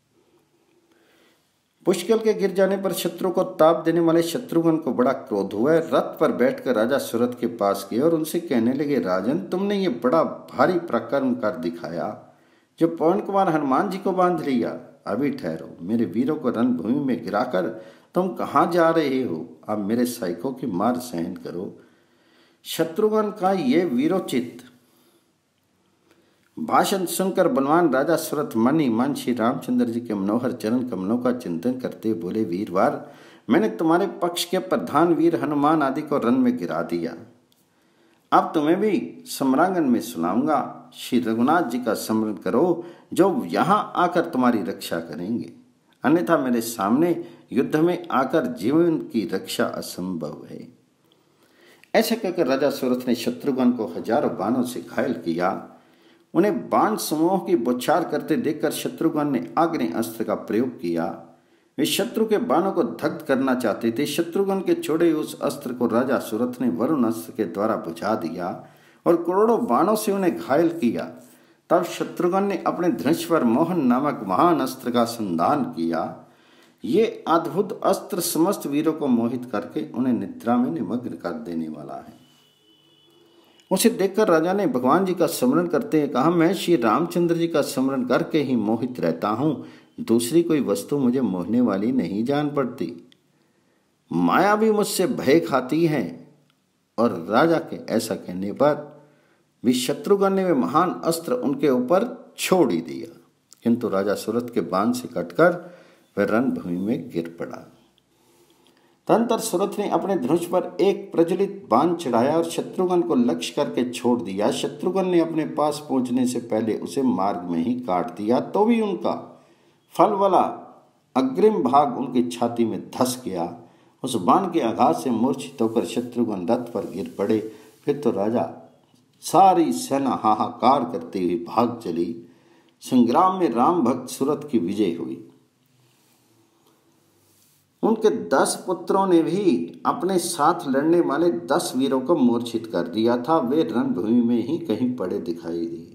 A: पुष्कल के गिर जाने पर शत्रु को ताप देने वाले शत्रुघ्न को बड़ा क्रोध हुआ। रथ पर बैठकर राजा सुरथ के पास गए और उनसे कहने लगे, राजन, तुमने ये बड़ा भारी पराक्रम कर दिखाया जो पवन कुमार हनुमान जी को बांध लिया। अभी ठहरो, मेरे वीरों को रणभूमि में गिराकर तुम कहाँ जा रहे हो? अब मेरे सैनिकों की मार सहन करो। शत्रुघ्न का ये वीरोचित भाषण सुनकर बलवान राजा सुरथ मन ही मन श्री रामचंद्र जी के मनोहर चरण कमलों का चिंतन करते बोले, वीरवार, मैंने तुम्हारे पक्ष के प्रधान वीर हनुमान आदि को रण में गिरा दिया। अब तुम्हें भी सम्रांगन में सुनाऊंगा। श्री रघुनाथ जी का स्मरण करो जो यहाँ आकर तुम्हारी रक्षा करेंगे, अन्यथा मेरे सामने युद्ध में आकर जीवन की रक्षा असंभव है। ऐसे कहकर राजा सुरथ ने शत्रुघ्न को हजारों बाणों से घायल किया। उन्हें बाण समूह की बौछार करते देखकर शत्रुघ्न ने आग्नेय अस्त्र का प्रयोग किया। वे शत्रु के बाणों को दग्ध करना चाहते थे। शत्रुघ्न के छोड़े उस अस्त्र को राजा सुरथ ने वरुण अस्त्र के द्वारा बुझा दिया और करोड़ों बाणों से उन्हें घायल किया। तब शत्रुघ्न ने अपने धनुष पर मोहन नामक महान अस्त्र का संधान किया। ये अद्भुत अस्त्र समस्त वीरों को मोहित करके उन्हें निद्रा में निमग्न कर देने वाला है। उसे देखकर राजा ने भगवान जी का स्मरण करते हुए कहा, मैं श्री रामचंद्र जी का स्मरण करके ही मोहित रहता हूँ, दूसरी कोई वस्तु मुझे मोहने वाली नहीं जान पड़ती। माया भी मुझसे भय खाती है। और राजा के ऐसा कहने पर भी शत्रुघ्न ने वे महान अस्त्र उनके ऊपर छोड़ ही दिया, किंतु राजा सुरथ के बाण से कटकर वह रणभूमि में गिर पड़ा। तदंतर सुरथ ने अपने धनुष पर एक प्रज्वलित बाण चढ़ाया और शत्रुघ्न को लक्ष्य करके छोड़ दिया। शत्रुघ्न ने अपने पास पहुंचने से पहले उसे मार्ग में ही काट दिया, तो भी उनका फल वाला अग्रिम भाग उनकी छाती में धस गया। उस बाण के आघात से मूर्छित होकर शत्रुघ्न रथ पर गिर पड़े। फिर तो राजा सारी सेना हाहाकार करते हुए भाग चली। संग्राम में राम भक्त सुरथ की विजय हुई। उनके दस पुत्रों ने भी अपने साथ लड़ने वाले दस वीरों को मूर्छित कर दिया था। वे रणभूमि में ही कहीं पड़े दिखाई दिए।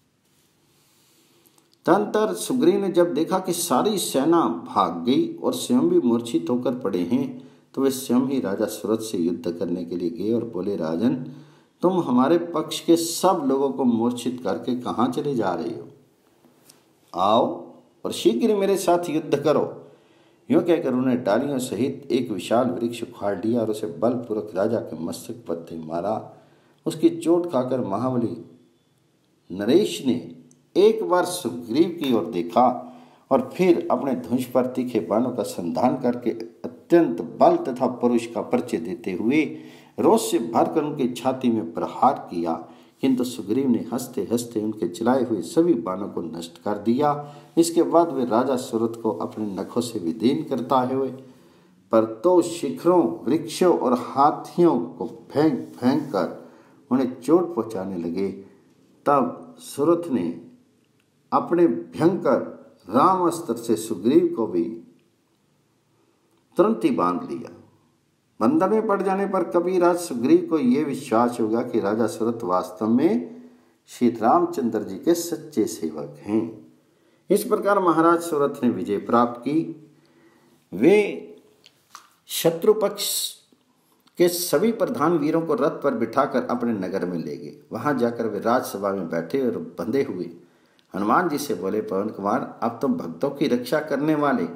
A: तदंतर सुग्रीव ने जब देखा कि सारी सेना भाग गई और स्वयं भी मूर्छित होकर पड़े हैं, तो वे स्वयं ही राजा सुरथ से युद्ध करने के लिए गए और बोले, राजन, तुम हमारे पक्ष के सब लोगों को मूर्छित करके कहाँ चले जा रहे हो? आओ और शीघ्र मेरे साथ युद्ध करो। यूं कहकर उन्होंने डालियों सहित एक विशाल वृक्ष उखाड़ लिया और उसे बलपूर्वक राजा के मस्तक पर दे मारा। उसकी चोट खाकर महाबली नरेश ने एक बार सुग्रीव की ओर देखा और फिर अपने धनुष पर तीखे बाणों का संधान करके अत्यंत बल तथा पुरुष का परिचय देते हुए रोष से भरकर उनकी छाती में प्रहार किया, किंतु सुग्रीव ने हंसते हंसते उनके चलाए हुए सभी बाणों को नष्ट कर दिया। इसके बाद वे राजा सुरथ को अपने नखों से विदीन करता हुए पर तो शिखरों, वृक्षों और हाथियों को फेंक फेंक कर उन्हें चोट पहुंचाने लगे। तब सुरथ ने अपने भयंकर राम अस्त्र से सुग्रीव को भी तुरंत ही बांध लिया। बंधन में पड़ जाने पर कबीराज सुग्रीव को यह विश्वास होगा कि राजा सुरथ वास्तव में श्री रामचंद्र जी के सच्चे सेवक हैं। इस प्रकार महाराज सुरथ ने विजय प्राप्त की। वे शत्रु पक्ष के सभी प्रधान वीरों को रथ पर बिठाकर अपने नगर में ले गए। वहां जाकर वे राजसभा में बैठे और बंधे हुए हनुमान जी से बोले, पवन कुमार, अब तुम भक्तों की रक्षा करने वाले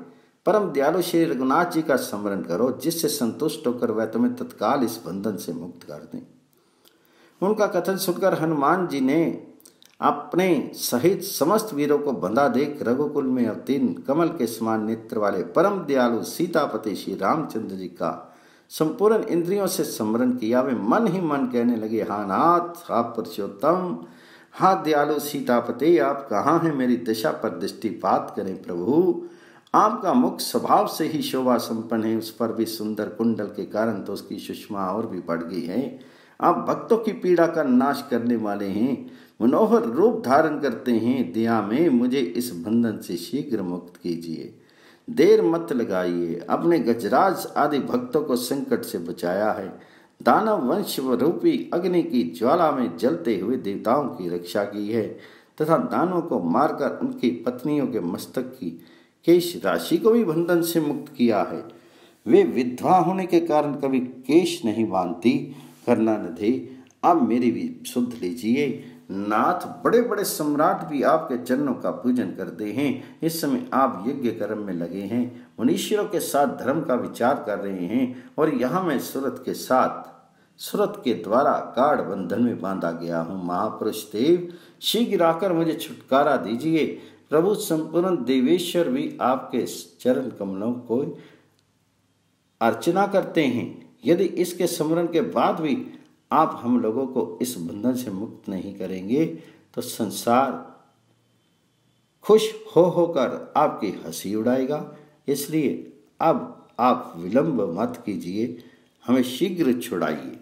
A: परम दयालु श्री रघुनाथ जी का स्मरण करो, जिससे संतुष्ट होकर वह तुम्हें तत्काल इस बंधन से मुक्त कर दें। उनका कथन सुनकर हनुमान जी ने अपने सहित समस्त वीरों को बंधा देख रघुकुल में अवतीर्ण कमल के समान नेत्र वाले परम दयालु सीतापति श्री रामचंद्र जी का संपूर्ण इंद्रियों से स्मरण किया। वे मन ही मन कहने लगे, हा नाथ, हा पुरुषोत्तम, हा दयालु सीतापति, आप कहाँ हैं? मेरी दशा पर दृष्टिपात करें प्रभु। आपका मुख स्वभाव से ही शोभा संपन्न है, उस पर भी सुंदर कुंडल के कारण तो उसकी सुषमा और भी बढ़ गई है। आप भक्तों की पीड़ा का नाश करने वाले हैं, मनोहर रूप धारण करते हैं। दया में मुझे इस बंधन से शीघ्र मुक्त कीजिए, देर मत लगाइए। अपने गजराज आदि भक्तों को संकट से बचाया है। दानव वंश रूपी अग्नि की ज्वाला में जलते हुए देवताओं की रक्षा की है तथा दानवों को मारकर उनकी पत्नियों के मस्तक की केश राशि को भी बंधन से मुक्त किया है। वे विधवा होने के कारण कभी केश नहीं बांधती, करना न दे। अब मेरी भी सुध लीजिए नाथ, बड़े बड़े सम्राट भी आपके चरणों का पूजन करते हैं। इस समय आप यज्ञ कर्म में लगे हैं, मनुष्यों के साथ धर्म का विचार कर रहे हैं, और यहाँ मैं सूरत के साथ सूरत के द्वारा गाढ़ बंधन में बांधा गया हूँ। महापुरुष देव, शीघ्र आकर मुझे छुटकारा दीजिए। प्रभु संपूर्ण देवेश्वर भी आपके चरण कमलों को अर्चना करते हैं। यदि इसके स्मरण के बाद भी आप हम लोगों को इस बंधन से मुक्त नहीं करेंगे तो संसार खुश हो होकर आपकी हंसी उड़ाएगा। इसलिए अब आप विलंब मत कीजिए, हमें शीघ्र छुड़ाइए।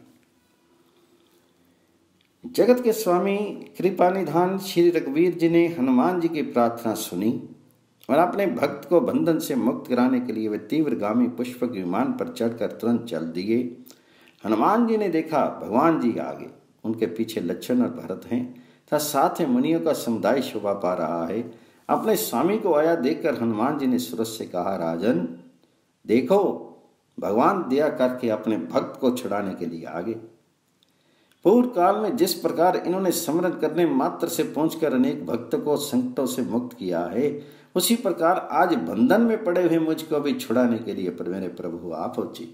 A: जगत के स्वामी कृपानिधान श्री रघुवीर जी ने हनुमान जी की प्रार्थना सुनी और अपने भक्त को बंधन से मुक्त कराने के लिए वे तीव्रगामी पुष्पक विमान पर चढ़कर तुरंत चल दिए। हनुमान जी ने देखा भगवान जी आगे, उनके पीछे लक्ष्मण और भरत हैं तथा साथ में मुनियों का समुदाय शोभा पा रहा है। अपने स्वामी को आया देखकर हनुमान जी ने सूरज से कहा, राजन देखो, भगवान दया करके अपने भक्त को छुड़ाने के लिए आगे। पूर्व काल में जिस प्रकार इन्होंने स्मरण करने मात्र से पहुंचकर अनेक भक्त को संकटों से मुक्त किया है, उसी प्रकार आज बंधन में पड़े हुए मुझको भी छुड़ाने के लिए पर मेरे प्रभु आप पहुंचे।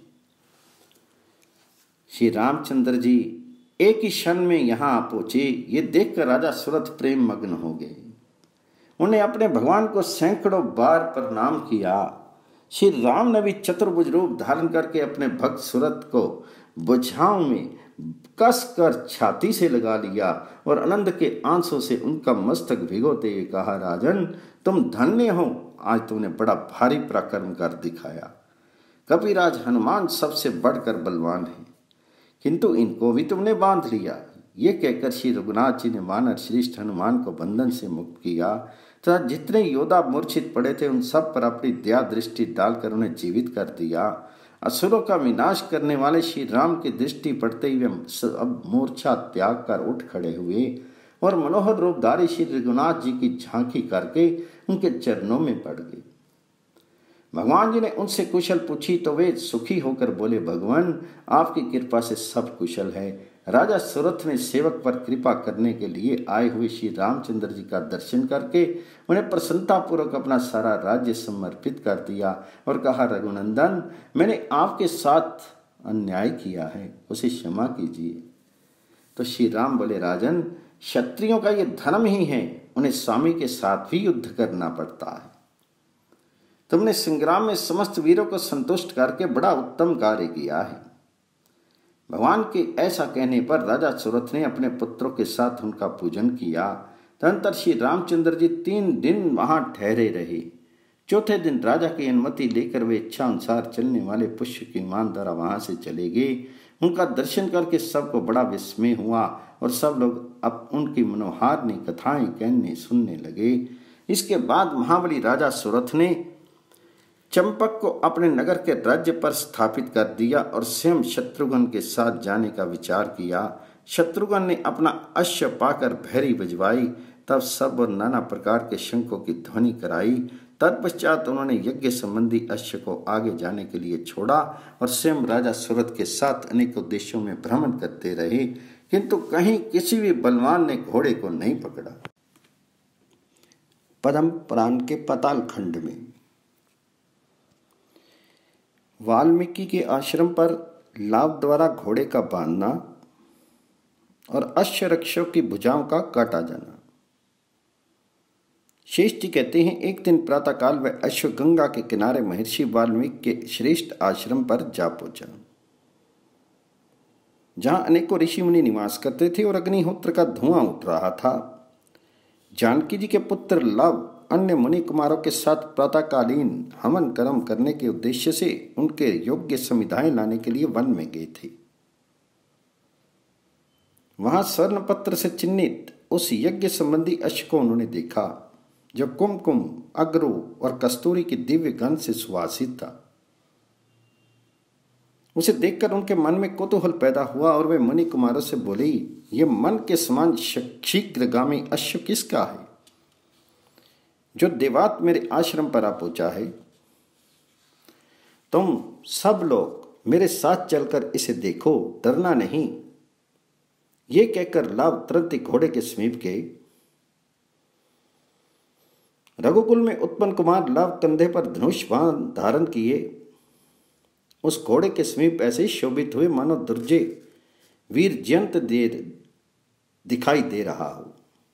A: श्री रामचंद्र जी एक ही क्षण में यहाँ पहुंचे। ये देखकर राजा सूरत प्रेम मग्न हो गए। उन्हें अपने भगवान को सैकड़ों बार प्रणाम किया। श्री राम ने भी चतुर्भुज रूप धारण करके अपने भक्त सूरत को भुजाओं में कस कर छाती से लगा लिया और आनंद के आंसू से उनका मस्तक भिगोते हुए कहा, राजन तुम धन्य हो, आज तुमने बड़ा भारी पराक्रम कर दिखाया। कपिराज हनुमान सबसे बढ़कर बलवान है, किंतु इनको भी तुमने बांध लिया। ये कहकर श्री रघुनाथ जी ने वानर श्रेष्ठ हनुमान को बंधन से मुक्त किया तथा जितने योद्धा मूर्छित पड़े थे उन सब पर अपनी दया दृष्टि डालकर उन्हें जीवित कर दिया। असुरों का विनाश करने वाले श्री राम की दृष्टि पड़ते हुए अब मूर्छा त्याग कर उठ खड़े हुए और मनोहर रूपधारी श्री रघुनाथ जी की झांकी करके उनके चरणों में पड़ गए। भगवान जी ने उनसे कुशल पूछी तो वे सुखी होकर बोले, भगवान आपकी कृपा से सब कुशल है। राजा सूरत ने सेवक पर कृपा करने के लिए आए हुए श्री रामचंद्र जी का दर्शन करके उन्हें प्रसन्नता पूर्वक अपना सारा राज्य समर्पित कर दिया और कहा, रघुनंदन मैंने आपके साथ अन्याय किया है, उसे क्षमा कीजिए। तो श्री राम बोले, राजन क्षत्रियों का ये धर्म ही है, उन्हें स्वामी के साथ भी युद्ध करना पड़ता है। तुमने संग्राम में समस्त वीरों को संतुष्ट करके बड़ा उत्तम कार्य किया है। भगवान के ऐसा कहने पर राजा सूरत ने अपने पुत्रों के साथ उनका पूजन किया। तदंतर श्री रामचंद्र जी तीन दिन वहां ठहरे रहे। चौथे दिन राजा की अनुमति लेकर वे इच्छा अनुसार चलने वाले पुष्प के विमान द्वारा वहां से चले गए। उनका दर्शन करके सबको बड़ा विस्मय हुआ और सब लोग अब उनकी मनोहारिणी कथाएं कहने सुनने लगे। इसके बाद महाबली राजा सूरत ने चंपक को अपने नगर के राज्य पर स्थापित कर दिया और स्वयं शत्रुघ्न के साथ जाने का विचार किया। शत्रुघ्न ने अपना अश्व पाकर भैरी बजवाई, तब सब और नाना प्रकार के शंखों की ध्वनि कराई। तत्पश्चात उन्होंने यज्ञ संबंधी अश्व को आगे जाने के लिए छोड़ा और स्वयं राजा सूरत के साथ अनेकों देशों में भ्रमण करते रहे, किंतु कहीं किसी भी बलवान ने घोड़े को नहीं पकड़ा। पद्म पुराण के पाताल खंड में वाल्मीकि के आश्रम पर लाव द्वारा घोड़े का बांधना और अश्वरक्षों की भुजाओं का काटा जाना। शेष जी कहते हैं, एक दिन प्रातःकाल वह अश्व गंगा के किनारे महर्षि वाल्मीकि के श्रेष्ठ आश्रम पर जा पहुंचा, जहां अनेकों ऋषि मुनि निवास करते थे और अग्निहोत्र का धुआं उठ रहा था। जानकी जी के पुत्र लव अन्य मुनि कुमारों के साथ प्रातःकालीन हवन कर्म करने के उद्देश्य से उनके योग्य समिधाएं लाने के लिए वन में गए थे। वहां स्वर्ण पत्र से चिन्हित उस यज्ञ संबंधी अश्व को उन्होंने देखा, जो कुमकुम, अगरू और कस्तूरी की दिव्य गंध से सुवासित था। उसे देखकर उनके मन में कौतूहल पैदा हुआ और वे मुनि कुमारों से बोले, ये मन के समान शीघ्रगामी अश्व किसका है, जो देवात मेरे आश्रम पर आ पहुंचा है? तुम सब लोग मेरे साथ चलकर इसे देखो, डरना नहीं। ये कहकर लाव तुरंत ही घोड़े के समीप गए। रघुकुल में उत्पन्न कुमार लाव कंधे पर धनुष बाण धारण किए उस घोड़े के समीप ऐसे शोभित हुए मानो दुर्जय वीर जयंत दे दिखाई दे रहा हो।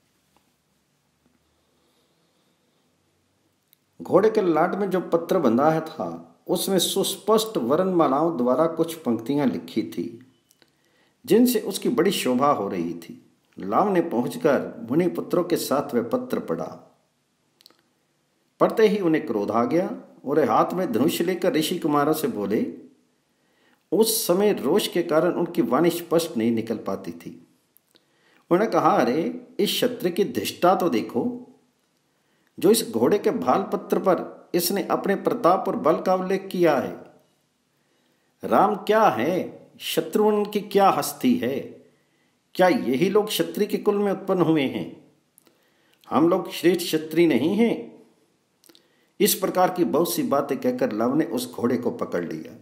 A: घोड़े के लाट में जो पत्र बंधा है था, उसमें सुस्पष्ट वर्णमालाओं द्वारा कुछ पंक्तियां लिखी थी, जिनसे उसकी बड़ी शोभा हो रही थी। लाव ने पहुंचकर मुनि पुत्रों के साथ वह पत्र पढ़ा। पढ़ते ही उन्हें क्रोध आ गया और हाथ में धनुष लेकर ऋषि कुमारों से बोले। उस समय रोष के कारण उनकी वाणी स्पष्ट नहीं निकल पाती थी। उन्होंने कहा, अरे इस क्षत्रिय की धृष्टा तो देखो, जो इस घोड़े के भाल पत्र पर इसने अपने प्रताप और बल का उल्लेख किया है। राम क्या है, शत्रुघ्न की क्या हस्ती है, क्या यही लोग क्षत्रिय के कुल में उत्पन्न हुए हैं? हम लोग श्रेष्ठ क्षत्रिय नहीं हैं? इस प्रकार की बहुत सी बातें कहकर लव ने उस घोड़े को पकड़ लिया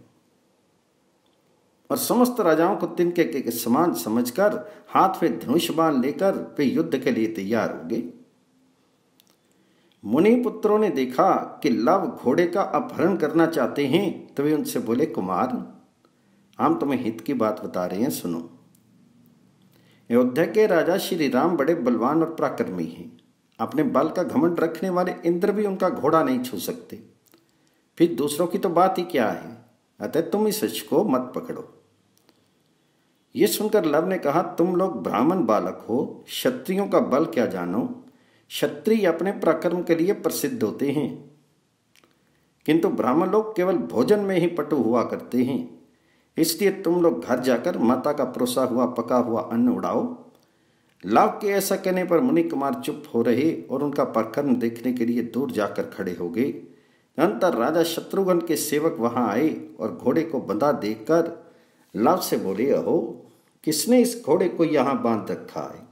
A: और समस्त राजाओं को तिनके के समान समझकर हाथ में धनुष बाण लेकर वे युद्ध के लिए तैयार हो गए। मुनि पुत्रों ने देखा कि लव घोड़े का अपहरण करना चाहते हैं, तो वे उनसे बोले, कुमार, हम तुम्हें हित की बात बता रहे हैं, सुनो। अयोध्या के राजा श्री राम बड़े बलवान और पराक्रमी हैं। अपने बल का घमंड रखने वाले इंद्र भी उनका घोड़ा नहीं छू सकते, फिर दूसरों की तो बात ही क्या है। अतः तुम इस अश्व को मत पकड़ो। ये सुनकर लव ने कहा, तुम लोग ब्राह्मण बालक हो, क्षत्रियों का बल क्या जानो। क्षत्रिय अपने पराक्रम के लिए प्रसिद्ध होते हैं, किंतु ब्राह्मण लोग केवल भोजन में ही पटु हुआ करते हैं। इसलिए तुम लोग घर जाकर माता का परोसा हुआ पका हुआ अन्न उड़ाओ। लाव के ऐसा कहने पर मुनि कुमार चुप हो रहे और उनका पराक्रम देखने के लिए दूर जाकर खड़े हो गए। अंतर राजा शत्रुघ्न के सेवक वहां आए और घोड़े को बंधा देखकर लाव से बोले, अहो, किसने इस घोड़े को यहां बांध रखा है?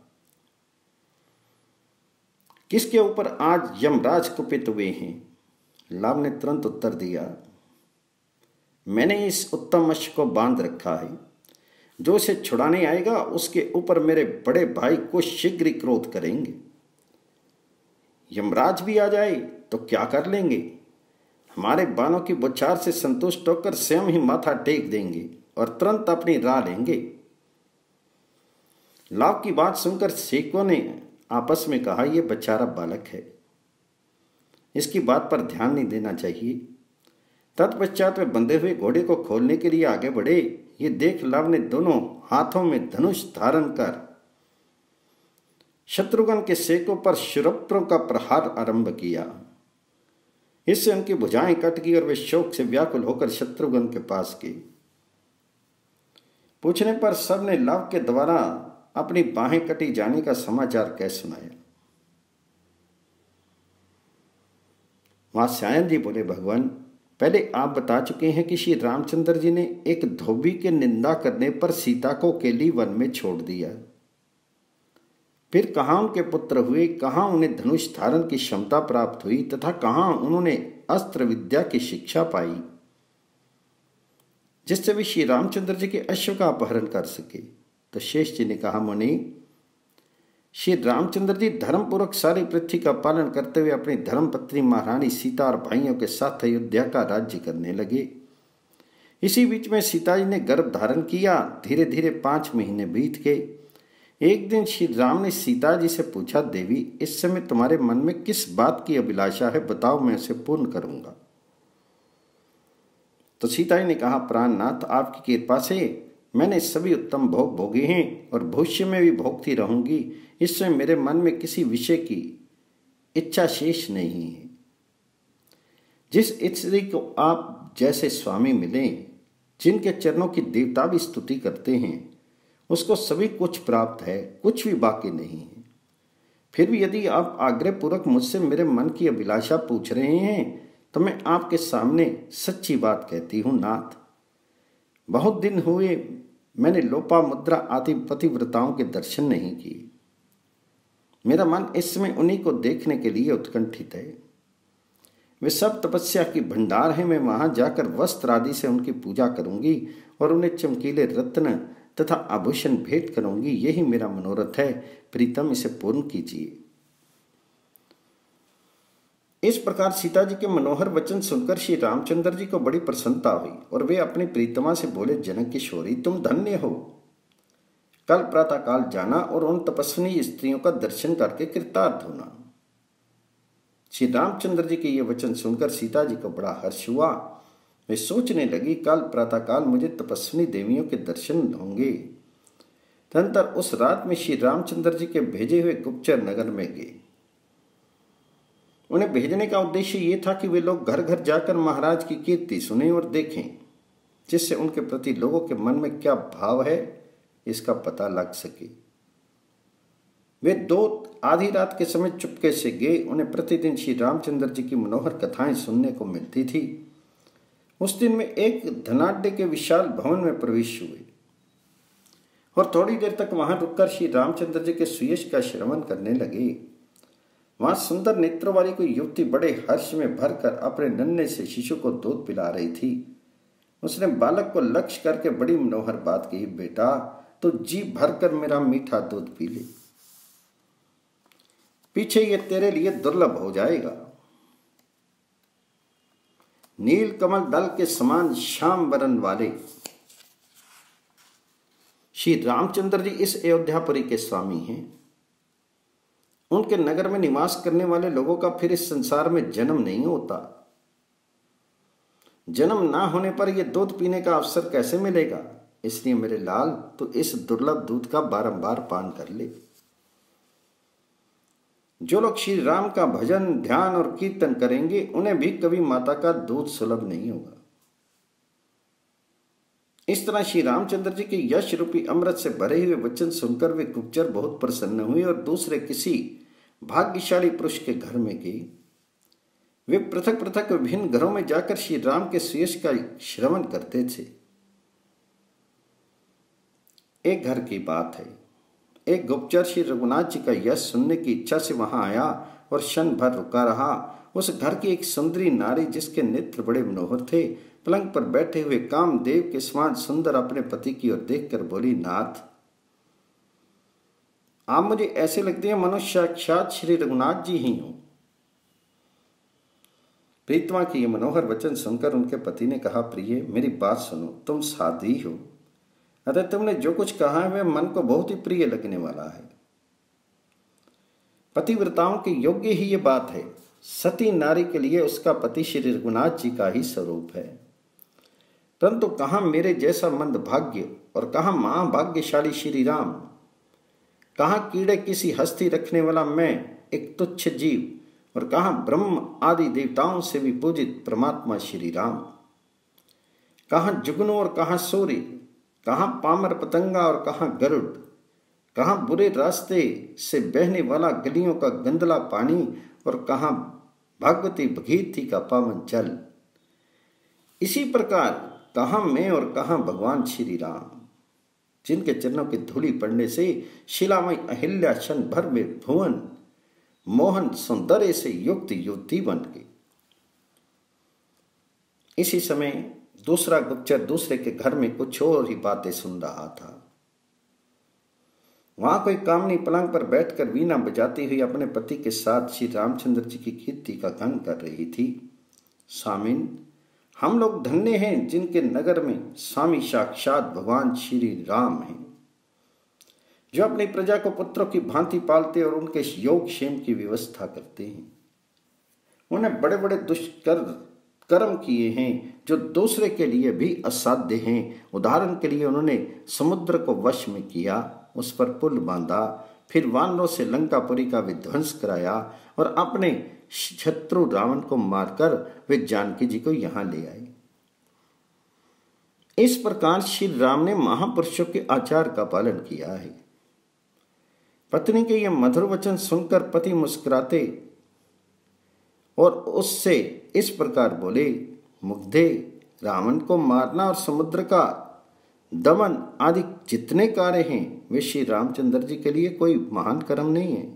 A: किसके ऊपर आज यमराज कुपित हुए हैं? लाव ने तुरंत उत्तर दिया, मैंने इस उत्तम अश्व को बांध रखा है। जो इसे छुड़ाने आएगा उसके ऊपर मेरे बड़े भाई को शीघ्र ही क्रोध करेंगे। यमराज भी आ जाए तो क्या कर लेंगे? हमारे बाणों की बौछार से संतुष्ट होकर स्वयं ही माथा टेक देंगे और तुरंत अपनी राह लेंगे। लाव की बात सुनकर सेवकों ने आपस में कहा, यह बेचारा बालक है, इसकी बात पर ध्यान नहीं देना चाहिए। तत्पश्चात वे बंधे हुए घोड़े को खोलने के लिए आगे बढ़े। ये देख लव ने दोनों हाथों में धनुष धारण कर शत्रुघ्न के सेकों पर शूरप्रों का प्रहार आरंभ किया। इससे उनकी भुजाएं कट गई और वे शोक से व्याकुल होकर शत्रुघ्न के पास गए। पूछने पर सब ने लव के द्वारा अपनी बाहें कटी जाने का समाचार कह सुनाया। वात्स्यायन जी बोले, भगवान, पहले आप बता चुके हैं कि श्री रामचंद्र जी ने एक धोबी के निंदा करने पर सीता को अकेली वन में छोड़ दिया। फिर कहाँ उनके पुत्र हुए, कहाँ उन्हें धनुष धारण की क्षमता प्राप्त हुई तथा कहाँ उन्होंने अस्त्र विद्या की शिक्षा पाई, जिससे वे श्री रामचंद्र जी के अश्व का अपहरण कर सके। तो शेष जी ने कहा, मुनि, श्री रामचंद्र जी धर्मपूर्वक सारी पृथ्वी का पालन करते हुए अपनी धर्मपत्नी महारानी सीता और भाइयों के साथ अयोध्या का राज्य करने लगे। इसी बीच में सीता जी ने गर्भ धारण किया। धीरे धीरे पांच महीने बीत गए। एक दिन श्री राम ने सीता जी से पूछा, देवी, इस समय तुम्हारे मन में किस बात की अभिलाषा है? बताओ, मैं उसे पूर्ण करूंगा। तो सीता जी ने कहा, प्राणनाथ, आपकी कृपा से मैंने सभी उत्तम भोग भोगे हैं और भविष्य में भी भोगती रहूंगी। इसमें मेरे मन में किसी विषय की इच्छा शेष नहीं है। जिस स्त्री को आप जैसे स्वामी मिलें, जिनके चरणों की देवता भी स्तुति करते हैं, उसको सभी कुछ प्राप्त है, कुछ भी बाकी नहीं है। फिर भी यदि आप आग्रह पूर्वक मुझसे मेरे मन की अभिलाषा पूछ रहे हैं तो मैं आपके सामने सच्ची बात कहती हूँ नाथ। बहुत दिन हुए मैंने लोपामुद्रा आदि पतिव्रताओं के दर्शन नहीं किए। मेरा मन इस समय उन्हीं को देखने के लिए उत्कंठित है। वे सब तपस्या की भंडार है। मैं वहां जाकर वस्त्र आदि से उनकी पूजा करूंगी और उन्हें चमकीले रत्न तथा आभूषण भेंट करूंगी। यही मेरा मनोरथ है। प्रीतम, इसे पूर्ण कीजिए। इस प्रकार सीता जी के मनोहर वचन सुनकर श्री रामचंद्र जी को बड़ी प्रसन्नता हुई और वे अपनी प्रीतमा से बोले, जनक किशोरी, तुम धन्य हो। कल प्रातः काल जाना और उन तपस्विनी स्त्रियों का दर्शन करके कृतार्थ होना। श्री रामचंद्र जी के ये वचन सुनकर सीता जी को बड़ा हर्ष हुआ। वे सोचने लगी, कल प्रातःकाल मुझे तपस्विनी देवियों के दर्शन होंगे। तदनंतर उस रात में श्री रामचंद्र जी के भेजे हुए गुप्तचर नगर में गए। उन्हें भेजने का उद्देश्य ये था कि वे लोग घर घर जाकर महाराज की कीर्ति सुने और देखें, जिससे उनके प्रति लोगों के मन में क्या भाव है इसका पता लग सके। वे दो आधी रात के समय चुपके से गए। उन्हें प्रतिदिन श्री रामचंद्र जी की मनोहर कथाएं सुनने को मिलती थी। उस दिन में एक धनाढ्य के विशाल भवन में प्रवेश हुए और थोड़ी देर तक वहां रुककर श्री रामचंद्र जी के सुयश का श्रवण करने लगे। वहां सुंदर नेत्र वाली कोई युवती बड़े हर्ष में भरकर अपने नन्हे से शिशु को दूध पिला रही थी। उसने बालक को लक्ष्य करके बड़ी मनोहर बात कही, बेटा, तो जी भरकर मेरा मीठा दूध पी ले। पीछे ये तेरे लिए दुर्लभ हो जाएगा। नील कमल दल के समान श्याम वरण वाले श्री रामचंद्र जी इस अयोध्यापुरी के स्वामी हैं। उनके नगर में निवास करने वाले लोगों का फिर इस संसार में जन्म नहीं होता। जन्म ना होने पर यह दूध पीने का अवसर कैसे मिलेगा? इसलिए मेरे लाल, तो इस दुर्लभ दूध का बारंबार पान कर ले। जो लोग श्री राम का भजन, ध्यान और कीर्तन करेंगे, उन्हें भी कभी माता का दूध सुलभ नहीं होगा। इस तरह श्री रामचंद्र जी के यश रूपी अमृत से भरे हुए वचन सुनकर वे गुप्तचर बहुत प्रसन्न हुए और दूसरे किसी भाग्यशाली पुरुष के घर में गए। वे पृथक पृथक विभिन्न घरों में जाकर श्री राम के सुयश का श्रवण करते थे। एक घर की बात है, एक गुप्तचर श्री रघुनाथ जी का यश सुनने की इच्छा से वहां आया और क्षण भर रुका रहा। उस घर की एक सुंदरी नारी, जिसके नेत्र बड़े मनोहर थे, पलंग पर बैठे हुए कामदेव के समान सुंदर अपने पति की ओर देखकर बोली, नाथ, आप मुझे ऐसे लगते हैं मनुष्य साक्षात श्री रघुनाथ जी ही हो। प्रीतमा की ये मनोहर वचन सुनकर उनके पति ने कहा, प्रिय, मेरी बात सुनो, तुम साध्वी हो, अतः तुमने जो कुछ कहा है वह मन को बहुत ही प्रिय लगने वाला है। पतिव्रताओं के योग्य ही ये बात है। सती नारी के लिए उसका पति श्री रघुनाथ जी का ही स्वरूप है। परंतु कहाँ मेरे जैसा मंद भाग्य और कहाँ महाभाग्यशाली श्री राम, कहाँ कीड़े किसी हस्ती रखने वाला मैं, एक तुच्छ जीव, और कहाँ ब्रह्म आदि देवताओं से भी पूजित परमात्मा श्री राम। कहाँ जुगनू और कहाँ सूर्य, कहाँ पामर पतंगा और कहाँ गरुड़, कहाँ बुरे रास्ते से बहने वाला गलियों का गंदला पानी और कहाँ भगवती भगीरथी का पावन जल। इसी प्रकार कहाँ मैं और कहाँ भगवान श्री राम, जिनके चरणों की धूली पड़ने से शिलामय अहिल्या क्षण भर में भुवन मोहन सौंदर्य से युक्त युवती बन गई। इसी समय दूसरा गुप्तचर दूसरे के घर में कुछ और ही बातें सुन रहा था। वहां कोई कामनी पलंग पर बैठकर वीणा बजाती हुई अपने पति के साथ श्री रामचंद्र जी की कीर्ति का गान कर रही थी। सामिन, हम लोग धन्य हैं जिनके नगर में स्वामी साक्षात भगवान श्री राम हैं, जो अपनी प्रजा को पुत्रों की भांति पालते और उनके योग क्षेम की व्यवस्था करते हैं। उन्हें बड़े बड़े दुष्कर कर्म किए हैं जो दूसरे के लिए भी असाध्य हैं। उदाहरण के लिए उन्होंने समुद्र को वश में किया, उस पर पुल बांधा, फिर वानरों से लंकापुरी का विध्वंस कराया और अपने शत्रु रावण को मारकर वे जानकी जी को यहां ले आए। इस प्रकार श्री राम ने महापुरुषों के आचार का पालन किया है। पत्नी के ये मधुर वचन सुनकर पति मुस्कुराते और उससे इस प्रकार बोले, मुग्धे, रावण को मारना और समुद्र का दमन आदि जितने कार्य हैं वे श्री रामचंद्र जी के लिए कोई महान कर्म नहीं है।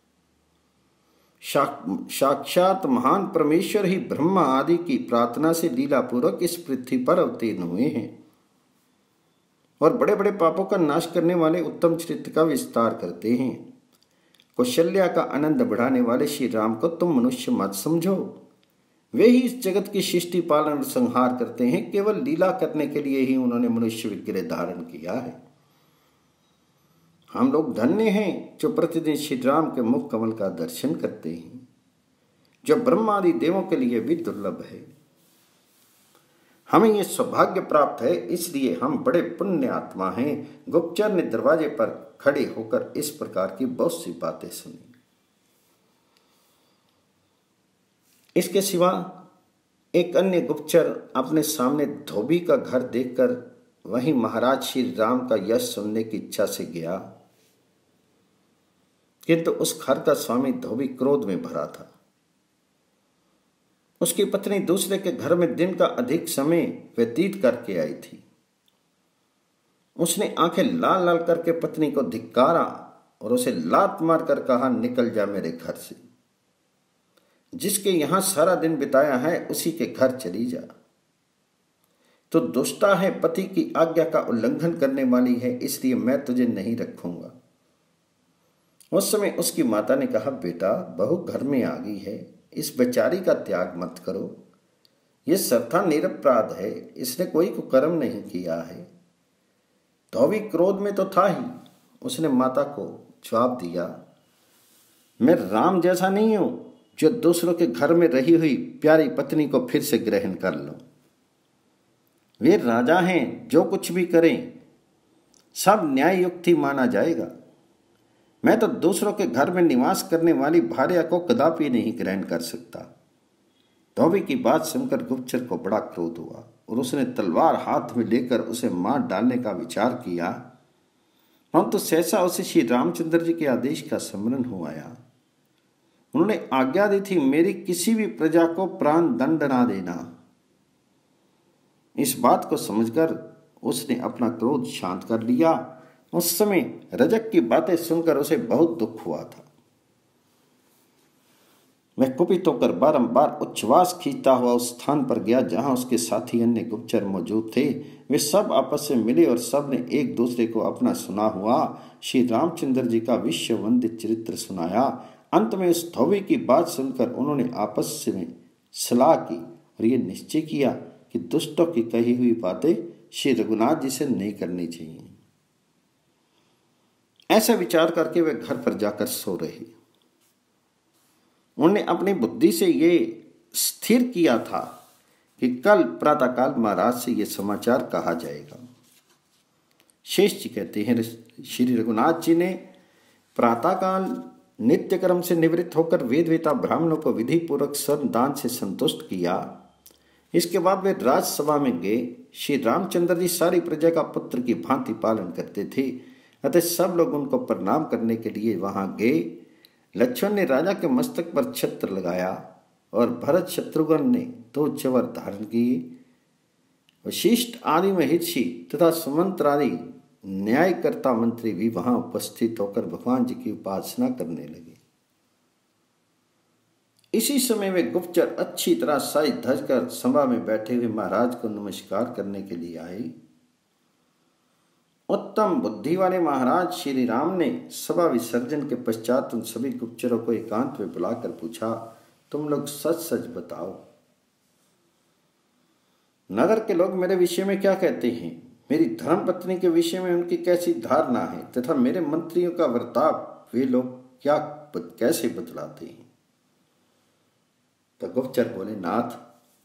A: साक्षात महान परमेश्वर ही ब्रह्मा आदि की प्रार्थना से लीला पूर्वक इस पृथ्वी पर अवतीर्ण हुए हैं और बड़े बड़े पापों का नाश करने वाले उत्तम चरित्र का विस्तार करते हैं। कौशल्या का आनंद बढ़ाने वाले श्री राम को तुम मनुष्य मत समझो, वे ही इस जगत की सृष्टि पालन और संहार करते हैं। केवल लीला करने के लिए ही उन्होंने मनुष्य विग्रह धारण किया है। हम लोग धन्य हैं जो प्रतिदिन श्री राम के मुख कमल का दर्शन करते हैं, जो ब्रह्मा आदि देवों के लिए भी दुर्लभ है। हमें ये सौभाग्य प्राप्त है, इसलिए हम बड़े पुण्य आत्मा हैं। गुप्तचर ने दरवाजे पर खड़े होकर इस प्रकार की बहुत सी बातें सुनी। इसके सिवा एक अन्य गुप्तचर अपने सामने धोबी का घर देखकर वहीं महाराज श्री राम का यश सुनने की इच्छा से गया, किंतु उस घर का स्वामी धोबी क्रोध में भरा था। उसकी पत्नी दूसरे के घर में दिन का अधिक समय व्यतीत करके आई थी। उसने आंखें लाल लाल करके पत्नी को धिक्कारा और उसे लात मारकर कहा, निकल जा मेरे घर से, जिसके यहां सारा दिन बिताया है उसी के घर चली जा। तो दुष्टा है, पति की आज्ञा का उल्लंघन करने वाली है, इसलिए मैं तुझे नहीं रखूंगा। उस समय उसकी माता ने कहा, बेटा, बहू घर में आ गई है, इस बेचारी का त्याग मत करो। यह सर्वथा निरपराध है, इसने कोई कुकर्म नहीं किया है। धोबी क्रोध में तो था ही, उसने माता को जवाब दिया, मैं राम जैसा नहीं हूं जो दूसरों के घर में रही हुई प्यारी पत्नी को फिर से ग्रहण कर लो। वे राजा हैं, जो कुछ भी करें सब न्याय युक्ति माना जाएगा। मैं तो दूसरों के घर में निवास करने वाली भार्या को कदापि नहीं ग्रहण कर सकता। धोबी की बात सुनकर गुप्तचर को बड़ा क्रोध हुआ और उसने तलवार हाथ में लेकर उसे मार डालने का विचार किया, परंतु सहसा उसे श्री रामचंद्र जी के आदेश का स्मरण हो आया। उन्होंने आज्ञा दी थी, मेरी किसी भी प्रजा को प्राण दंड ना देना। इस बात को समझकर उसने अपना क्रोध शांत कर लिया। उस समय रजक की बातें सुनकर उसे बहुत दुख हुआ था। वह कुपित होकर बारंबार उच्छ्वास खींचता हुआ उस स्थान पर गया जहां उसके साथी अन्य गुप्तचर मौजूद थे। वे सब आपस में मिले और सब ने एक दूसरे को अपना सुना हुआ श्री रामचंद्र जी का विश्व वंदित चरित्र सुनाया। अंत में उस धोबी की बात सुनकर उन्होंने आपस में सलाह की और ये निश्चय किया कि दुष्टों की कही हुई बातें श्री रघुनाथ जी से नहीं करनी चाहिए। ऐसा विचार करके वे घर पर जाकर सो रहे। उन्होंने अपनी बुद्धि से ये स्थिर किया था कि कल प्रातःकाल महाराज से ये समाचार कहा जाएगा। शेष जी कहते हैं, श्री रघुनाथ जी ने प्रातःकाल नित्य कर्म से निवृत्त होकर वेद वेता ब्राह्मणों को विधि पूर्वक स्वर्ण दान से संतुष्ट किया। इसके बाद वे राजसभा में गए। श्री रामचंद्र जी सारी प्रजा का पुत्र की भांति पालन करते थे, अतः सब लोग उनको प्रणाम करने के लिए वहां गए। लक्ष्मण ने राजा के मस्तक पर छत्र लगाया और भरत शत्रुघ्न ने दो चवर धारण किए। वशिष्ठ आदि महिषी तथा सुमंत्र आदि न्यायकर्ता मंत्री भी वहां उपस्थित होकर भगवान जी की उपासना करने लगे। इसी समय वे गुप्तचर अच्छी तरह साज धज कर सभा में बैठे हुए महाराज को नमस्कार करने के लिए आए। उत्तम बुद्धि वाले महाराज श्री राम ने सभा विसर्जन के पश्चात उन सभी गुप्तचरों को एकांत में बुलाकर पूछा, तुम लोग सच सच बताओ, नगर के लोग मेरे विषय में क्या कहते हैं, मेरी धर्म पत्नी के विषय में उनकी कैसी धारणा है तथा मेरे मंत्रियों का वर्ताव वे लोग क्या कैसे बतलाते हैं। तो गुप्तचर बोले, नाथ,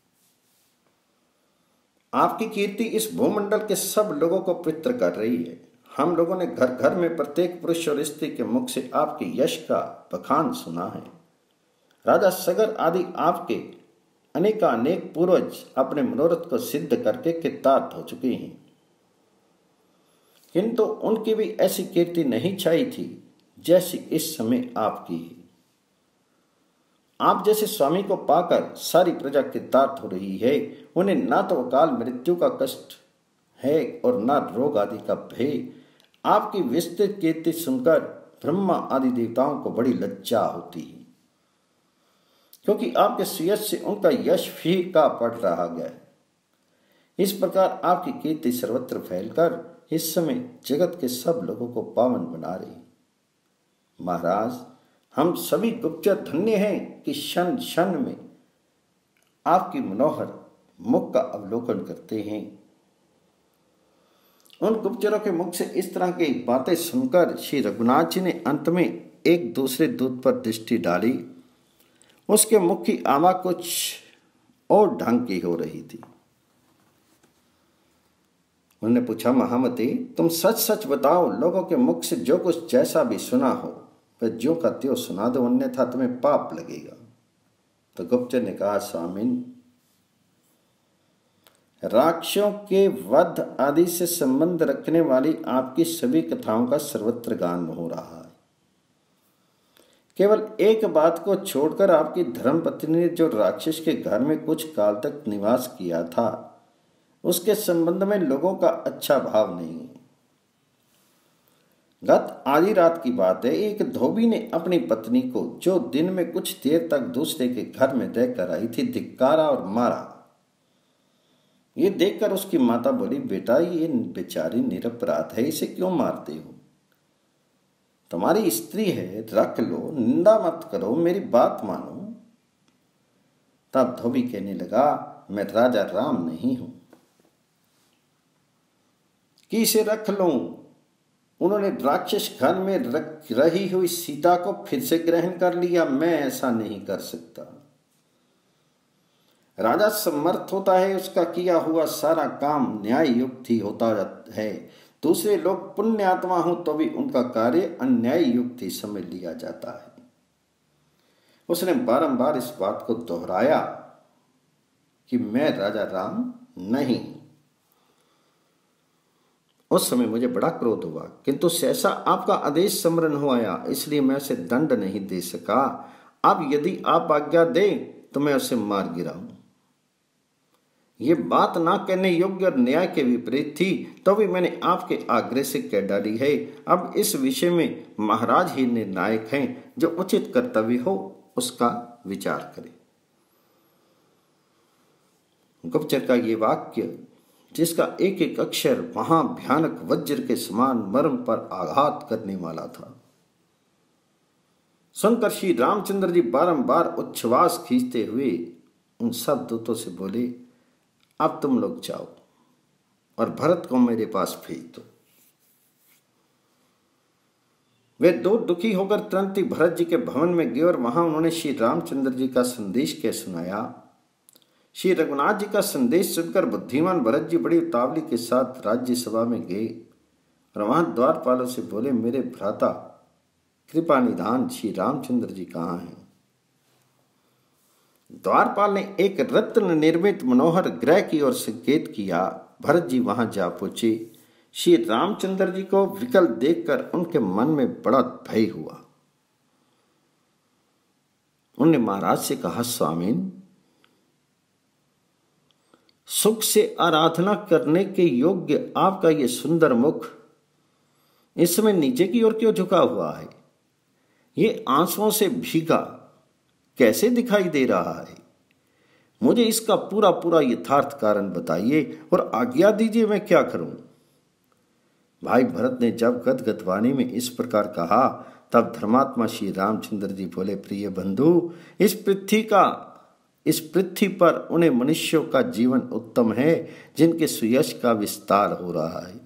A: आपकी कीर्ति इस भूमंडल के सब लोगों को पवित्र कर रही है। हम लोगों ने घर घर में प्रत्येक पुरुष और स्त्री के मुख से आपके यश का बखान सुना है। राजा सगर आदि आपके अनेकानेक पूर्वज अपने मनोरथ को सिद्ध करके कृतार्थ हो चुके हैं, किंतु उनकी भी ऐसी कीर्ति नहीं छाई थी जैसी इस समय आपकी है। आप जैसे स्वामी को पाकर सारी प्रजा कृतार्थ हो रही है। उन्हें ना तो अकाल मृत्यु का कष्ट है और ना रोग आदि का भय। आपकी विस्तृत कीर्ति सुनकर ब्रह्मा आदि देवताओं को बड़ी लज्जा होती है, क्योंकि आपके सुयश से उनका यश फीका पड़ रहा गया है। इस प्रकार आपकी कीर्ति सर्वत्र फैलकर इस समय जगत के सब लोगों को पावन बना रही। महाराज, हम सभी गुप्तचर धन्य हैं कि क्षण क्षण में आपकी मनोहर मुख का अवलोकन करते हैं। उन गुप्तचरों के मुख से इस तरह की बातें सुनकर श्री रघुनाथ जी ने अंत में एक दूसरे दूत पर दृष्टि डाली। उसके मुख की आमा कुछ और ढंग की हो रही थी। उन्होंने पूछा, महामती, तुम सच सच बताओ, लोगों के मुख से जो कुछ जैसा भी सुना हो वह ज्यों का त्यों सुना दो, अन्यथा तुम्हें पाप लगेगा। तो गुप्तचर ने कहा, स्वामिन, राक्षसों के वध आदि से संबंध रखने वाली आपकी सभी कथाओं का सर्वत्र गान हो रहा है। केवल एक बात को छोड़कर आपकी धर्मपत्नी ने जो राक्षस के घर में कुछ काल तक निवास किया था, उसके संबंध में लोगों का अच्छा भाव नहीं है। गत आधी रात की बात है, एक धोबी ने अपनी पत्नी को, जो दिन में कुछ देर तक दूसरे के घर में रहकर आई थी, धिक्कारा और मारा। ये देखकर उसकी माता बोली, बेटा, ये बेचारी निरपराध है, इसे क्यों मारते हो? तुम्हारी स्त्री है, रख लो, निंदा मत करो, मेरी बात मानो। तब धोबी कहने लगा, मैं राजा राम नहीं हूं कि इसे रख लूं। उन्होंने राक्षस घर में रख रही हुई सीता को फिर से ग्रहण कर लिया। मैं ऐसा नहीं कर सकता। राजा समर्थ होता है, उसका किया हुआ सारा काम न्याय युक्त ही होता है। दूसरे लोग पुण्यात्मा हो तो भी उनका कार्य अन्याय युक्त ही समझ लिया जाता है। उसने बारंबार इस बात को दोहराया कि मैं राजा राम नहीं। उस समय मुझे बड़ा क्रोध हुआ, किंतु सहसा आपका आदेश स्मरण हो आया, इसलिए मैं उसे दंड नहीं दे सका। अब यदि आप आज्ञा दें तो मैं उसे मार गिराऊं। ये बात ना कहने योग्य और न्याय के विपरीत थी, तो भी मैंने आपके आग्रह से कह डाली है। अब इस विषय में महाराज ही निर्णायक हैं, जो उचित कर्तव्य हो उसका विचार करें। गुप्तचर का ये वाक्य, जिसका एक एक अक्षर वहां भयानक वज्र के समान मर्म पर आघात करने वाला था, सुनकर श्री रामचंद्र जी बारंबार उच्छ्वास खींचते हुए उन सब दूतों से बोले, अब तुम लोग जाओ और भरत को मेरे पास भेज दो। वे दूत दुखी होकर तुरंत ही भरत जी के भवन में गए और वहां उन्होंने श्री रामचंद्र जी का संदेश कह सुनाया। श्री रघुनाथ जी का संदेश सुनकर बुद्धिमान भरत जी बड़ी उतावली के साथ राज्यसभा में गए और वहां द्वारपालों से बोले, मेरे भ्राता कृपा निधान श्री रामचंद्र जी कहाँ हैं? द्वारपाल ने एक रत्न निर्मित मनोहर गृह की ओर संकेत किया। भरत जी वहां जा पहुंचे। श्री रामचंद्र जी को विकल देखकर उनके मन में बड़ा भय हुआ। उन्होंने महाराज से कहा, स्वामीन, सुख से आराधना करने के योग्य आपका ये सुंदर मुख इस समय नीचे की ओर क्यों झुका हुआ है? ये आंसुओं से भीगा कैसे दिखाई दे रहा है? मुझे इसका पूरा पूरा यथार्थ कारण बताइए और आज्ञा दीजिए, मैं क्या करूं? भाई भरत ने जब गदगद वाणी में इस प्रकार कहा, तब धर्मात्मा श्री रामचंद्र जी बोले, प्रिय बंधु, इस पृथ्वी का इस पृथ्वी पर उन्हें मनुष्यों का जीवन उत्तम है जिनके सुयश का विस्तार हो रहा है।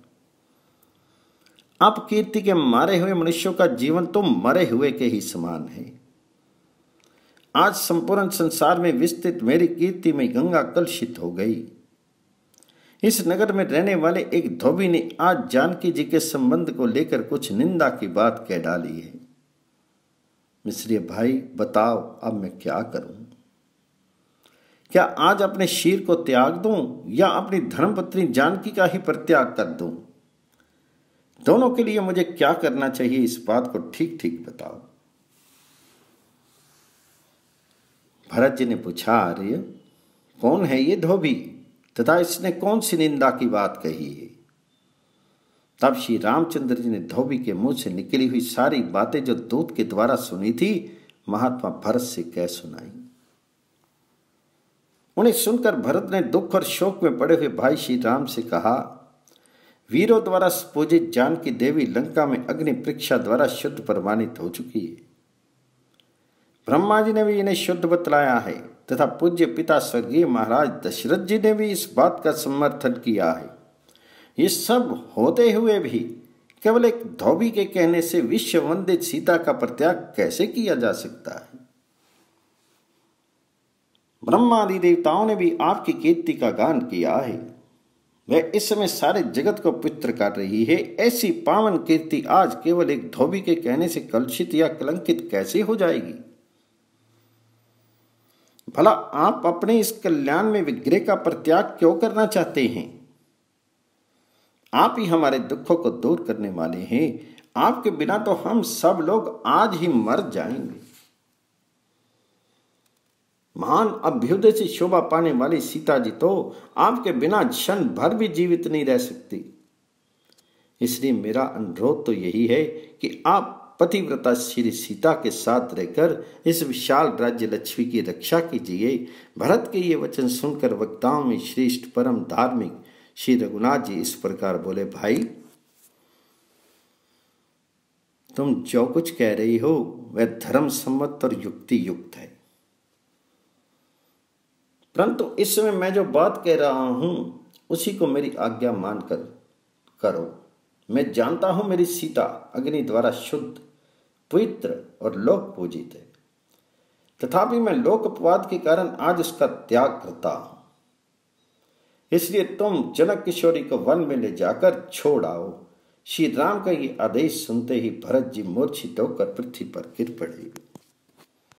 A: आप कीर्ति के मारे हुए मनुष्यों का जीवन तो मरे हुए के ही समान है। आज संपूर्ण संसार में विस्तृत मेरी कीर्ति में गंगा कलुषित हो गई। इस नगर में रहने वाले एक धोबी ने आज जानकी जी के संबंध को लेकर कुछ निंदा की बात कह डाली है। मिस्री भाई बताओ अब मैं क्या करूं? क्या आज अपने शीर को त्याग दूं या अपनी धर्मपत्नी जानकी का ही परित्याग कर दूं? दोनों के लिए मुझे क्या करना चाहिए, इस बात को ठीक ठीक बताओ। भरत जी ने पूछा, आर्य कौन है ये धोबी तथा इसने कौन सी निंदा की बात कही है? तब श्री रामचंद्र जी ने धोबी के मुंह से निकली हुई सारी बातें जो दूत के द्वारा सुनी थी महात्मा भरत से कह सुनाई। उन्हें सुनकर भरत ने दुख और शोक में पड़े हुए भाई श्री राम से कहा, वीरों द्वारा पूजित जानकी देवी लंका में अग्नि परीक्षा द्वारा शुद्ध प्रमाणित हो चुकी है। ब्रह्मा जी ने भी इन्हें शुद्ध बतलाया है तथा पूज्य पिता स्वर्गीय महाराज दशरथ जी ने भी इस बात का समर्थन किया है। ये सब होते हुए भी केवल एक धोबी के कहने से विश्व वंदित सीता का परित्याग कैसे किया जा सकता है? ब्रह्मादि देवताओं ने भी आपकी कीर्ति का गान किया है। वह इस समय सारे जगत को पवित्र कर रही है। ऐसी पावन कीर्ति आज केवल एक धोबी के कहने से कलुषित या कलंकित कैसे हो जाएगी? भला आप अपने इस कल्याण में विग्रह का परित्याग क्यों करना चाहते हैं? आप ही हमारे दुखों को दूर करने वाले हैं। आपके बिना तो हम सब लोग आज ही मर जाएंगे। महान अभ्युदय से शोभा पाने वाली सीता जी तो आपके बिना क्षण भर भी जीवित नहीं रह सकती। इसलिए मेरा अनुरोध तो यही है कि आप पतिव्रता श्री सीता के साथ रहकर इस विशाल राज्य लक्ष्मी की रक्षा कीजिए। भरत के ये वचन सुनकर वक्ताओं में श्रेष्ठ परम धार्मिक श्री रघुनाथ जी इस प्रकार बोले, भाई तुम जो कुछ कह रही हो वह धर्म सम्मत और युक्ति युक्त है, परंतु इस समय मैं जो बात कह रहा हूं उसी को मेरी आज्ञा मानकर करो। मैं जानता हूं मेरी सीता अग्नि द्वारा शुद्ध, पवित्र और लोक पूजित है, तथापि मैं लोक अपवाद के कारण आज उसका त्याग करता हूं। इसलिए तुम जनक किशोरी को वन में ले जाकर छोड़ आओ। श्री राम का ये आदेश सुनते ही भरत जी मूर्छित होकर पृथ्वी पर गिर पड़े।